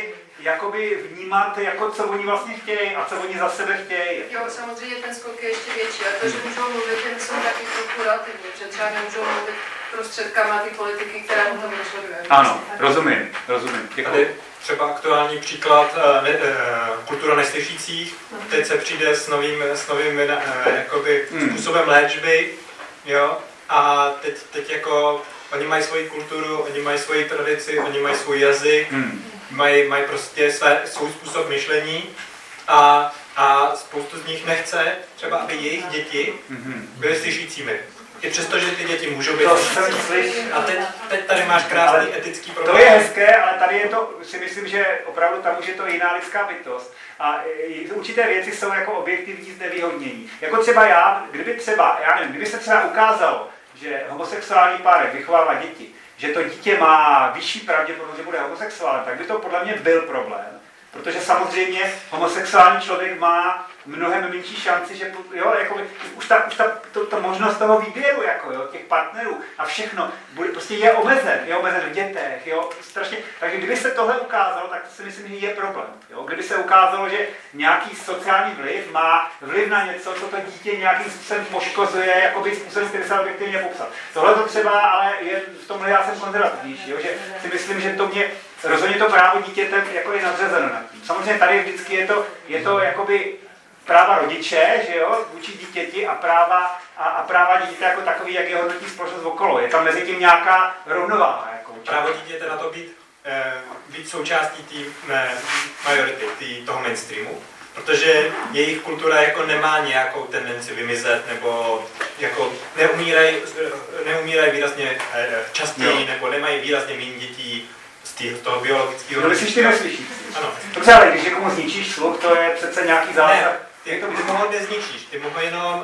jakoby vnímat, jako co oni vlastně chtějí a co oni za sebe chtějí. Jo, samozřejmě ten skok je ještě větší a to, že můžou mluvit, jen jsou taky trochu relativní, že třeba nemůžou mluvit prostředkama ty politiky, které o tom rozhodujeme. Ano, rozumím. Děkuji. třeba aktuální příklad kultura neslyšících. Teď se přijde s novým jakoby způsobem léčby, jo? A teď jako oni mají svoji kulturu, oni mají svoji tradici, oni mají svůj jazyk, mají prostě svůj způsob myšlení a spoustu z nich nechce třeba, aby jejich děti byly slyšícími. I přesto, že ty děti můžou být slyšící. A teď tady máš krásný etický problém. To je hezké, ale tady je to, si myslím, že opravdu tam už je to jiná lidská bytost. A určité věci jsou jako objektivní znevýhodnění. Jako třeba kdyby se třeba ukázalo, že homosexuální párek vychovává děti, že to dítě má vyšší pravděpodobnost, že bude homosexuální, tak by to podle mě byl problém. Protože samozřejmě homosexuální člověk má mnohem menší šanci, že jo, jako už ta možnost toho výběru jako, jo, těch partnerů a všechno prostě je omezen v dětech, jo, strašně. Takže kdyby se tohle ukázalo, tak to si myslím, že je problém. Jo. Kdyby se ukázalo, že nějaký sociální vliv má vliv na něco, co to dítě nějakým způsobem poškozuje, jakoby způsobem, který se objektivně popsat. Tohle to třeba, ale je v tomhle já jsem konzervativnější, jo, že si myslím, že to mě rozhodně to právo dítěte jako je nadřazeno nad tím. Samozřejmě tady vždycky je to jakoby práva rodiče, že jo, vůči dítěti a práva dítěte jako takový, jak je hodnotí společnost okolo. Je tam mezi tím nějaká rovnováha. Jako, právo dítěte na to být součástí té majority, toho mainstreamu, protože jejich kultura jako nemá nějakou tendenci vymizet, nebo jako neumírají výrazně častěji, nebo nemají výrazně méně dětí z toho biologického. No, myslíš, ty neslyšíš? Ano. Dobře, ale když někomu zničíš sluch, to je přece nějaký zásah. Ne, ty mu ho nezničíš, ty mu ho jenom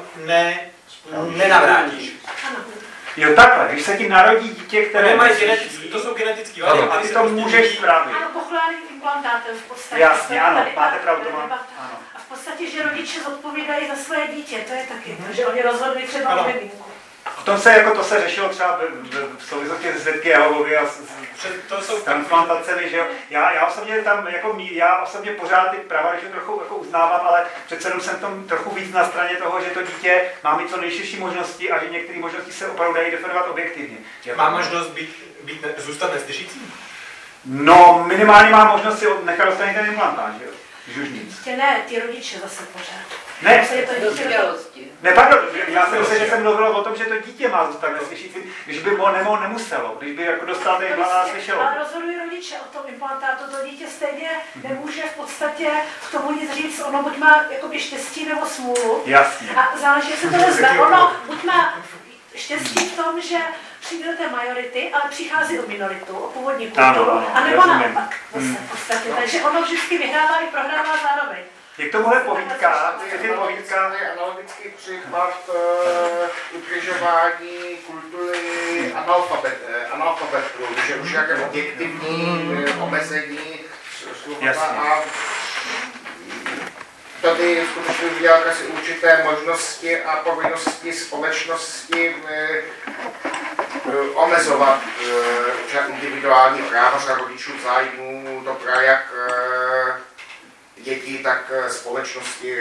nenavrátíš. Jo, takhle, když se ti narodí dítě, které mají to jsou genetický vady. A ty to můžeš spravit. Ano, pochládným implantátem v podstatě. Jasně, ano, máte pravdu, to mám. A v podstatě, že rodiče zodpovídají za své dítě, to je taky to, že oni rozhodují třeba o miminku. V tom to se řešilo třeba v souvislosti s svědky Jehovovi a s transplantacemi, že jo. Já osobně pořád ty práva trochu jako uznávám, ale přece jenom jsem tam trochu víc na straně toho, že to dítě má mít co nejširší možnosti a že některé možnosti se opravdu dají definovat objektivně. Má možnost zůstat neslyšícím? No, minimálně má možnost si nechat odstranit ten implantát, že jo. Žužnic. Ne, ty rodiče zase pořád. Ne, pardon, já jsem myslel, že jsem mluvil o tom, že to dítě má zůstat neslyšícím, když by nemuselo, když by jako dostal ten implantát slyšelo. Ale rozhodují rodiče o tom implantátu, to dítě stejně nemůže v podstatě k tomu nic říct, ono buď má jakoby štěstí nebo smůlu. Jasně. A záleží, jestli to nezve, ono buď má štěstí v tom, že přijde do té majority, ale přichází o minoritu, o původní kulturu, anebo naopak v podstatě. Takže ono vždycky vyhrává i prohrává zároveň. Je k tomuhle povídka. Analogický příklad udržování kultury analfabetů, že už jaké objektivní omezení slova a tady skutečně udělat asi určité možnosti a povinnosti společnosti omezovat individuální práva za rodičů zájmů, dobrá jak dětí, tak společnosti.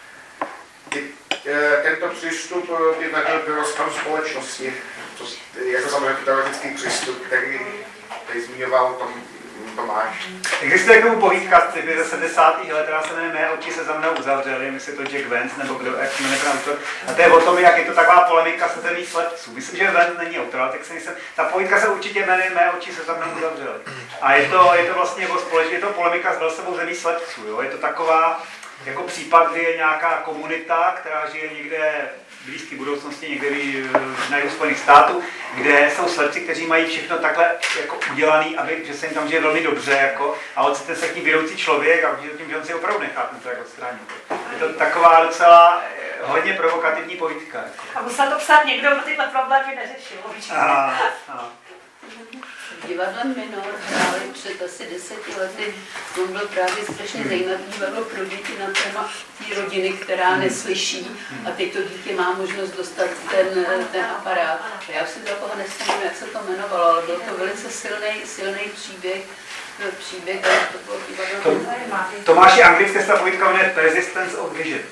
Tento přístup by vedl k rozpadu společnosti, jako samozřejmě teoretický přístup, který zmiňoval Tomáš. Existuje k tomu povídka z ze 70. let, která se jmenuje Mé oči se za mnou uzavřely, myslí to Jack Vance, nebo kdo, jak se jmenuje autor. A to je o tom, jak je to taková polemika se zemí slepců. Myslím, že Vance není autor, ale tak se nejsem. Ta povídka se určitě jmenuje Mé oči se za mnou uzavřely. A je to vlastně je to polemika s Velsovou zemí slepců. Jo? Je to taková jako případ, kdy je nějaká komunita, která žije někde v blízké budoucnosti, někde na Spojených států, kde jsou slepci, kteří mají všechno takhle jako udělaný, že se jim tam žije velmi dobře, jako, a ocitne se k ní vědoucí člověk a tím, že on si opravdu nechá ten trh odstranit. Je to taková docela hodně provokativní povídka. Jako. A musel to psát někdo, kdo tyhle problémy neřešil. Divadlem Minor hráli před asi 10 lety. To byl právě strašně zajímavý divadlo pro děti na téma té rodiny, která neslyší. A teď to dítě má možnost dostat ten aparát. A já si za toho nevzpomínám, jak se to jmenovalo, ale byl to velice silný příběh. To bylo divadlo. Tomáši, anglické se povídka jmenuje Persistence of Vision.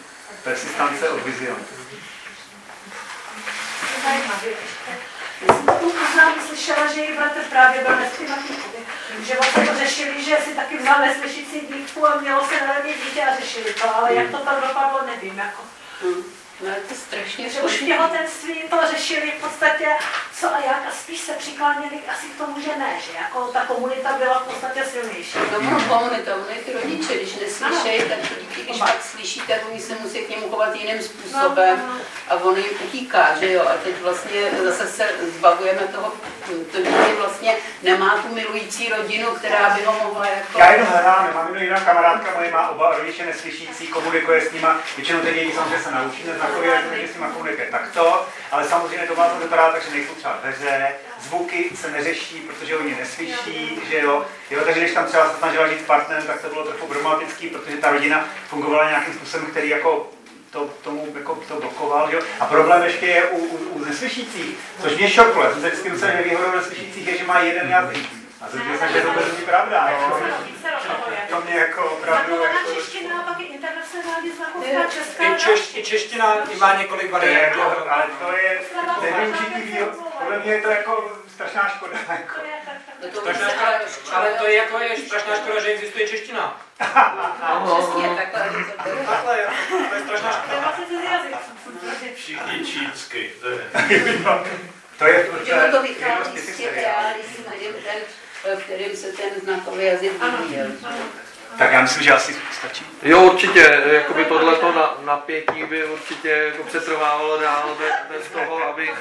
Persistence of Vision. Já jsem to uznala sám slyšela, že její bratr právě byl neslyšící. Že vlastně to řešili, že si taky vzal neslyšící dívku a mělo se narodit dítě a řešili to, ale jak to tam dopadlo, nevím. Jako. No je to strašně že už v těhotenství to řešili v podstatě co a jak a spíš se přikláněli asi k tomu, že ne, že jako ta komunita byla v podstatě silnější. No komunita, ono je ty rodiče, když neslyšejí, tak to dítě, když pak slyší, tak oni se musí k němu chovat jiným způsobem a ono jim utíká, že jo, a teď vlastně zase se zbavujeme toho, to dítě vlastně nemá tu milující rodinu, která by ho mohla jako... Já jenom hledám, mám jiná kamarádka, moje má oba rodiče neslyšící, komunikuje s nima, většinou ty děti samozřejmě se naučí neznakově, že s nima komunikuje takto, ale samozřejmě to má to vypadá tak, že nejsou třeba dveře, zvuky se neřeší, protože oni neslyší, že jo, takže když tam třeba se snažila žít s partnerem, tak to bylo trochu problematický, protože ta rodina fungovala nějakým způsobem, který jako tomu jako to blokoval, jo. A problém ještě je u neslyšících, což mě šoklo, já jsem se vždycky myslel, že výhodou neslyšících je, že má jeden jazyk. A zjistil jsem, že to vůbec není pravda. To mě jako opravdu... Ona čeština a pak je internacionální znakovka česká. I čeština má několik variant. Ale to je nevyužitý výhod. Podle mě je to jako strašná škoda. Strašná škoda, ale to je jako strašná škoda, že existuje čeština. Přesně, takhle je strašná škoda. Všichni čínsky. To je to vychází z těch realism, v kterém se ten znakový jazyk vyvíjel. Tak já myslím, že asi stačí. Jo, určitě, jakoby tohleto napětí by určitě jako přetrvávalo dál bez toho, aby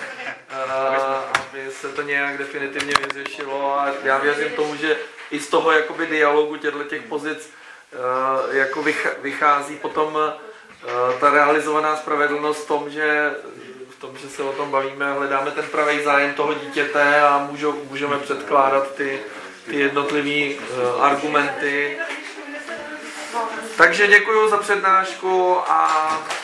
se to nějak definitivně vyřešilo a já věřím tomu, že i z toho jakoby dialogu těch pozic jako vychází potom ta realizovaná spravedlnost v tom, že se o tom bavíme, hledáme ten pravý zájem toho dítěte a můžeme předkládat ty jednotlivé argumenty. Takže děkuji za přednášku a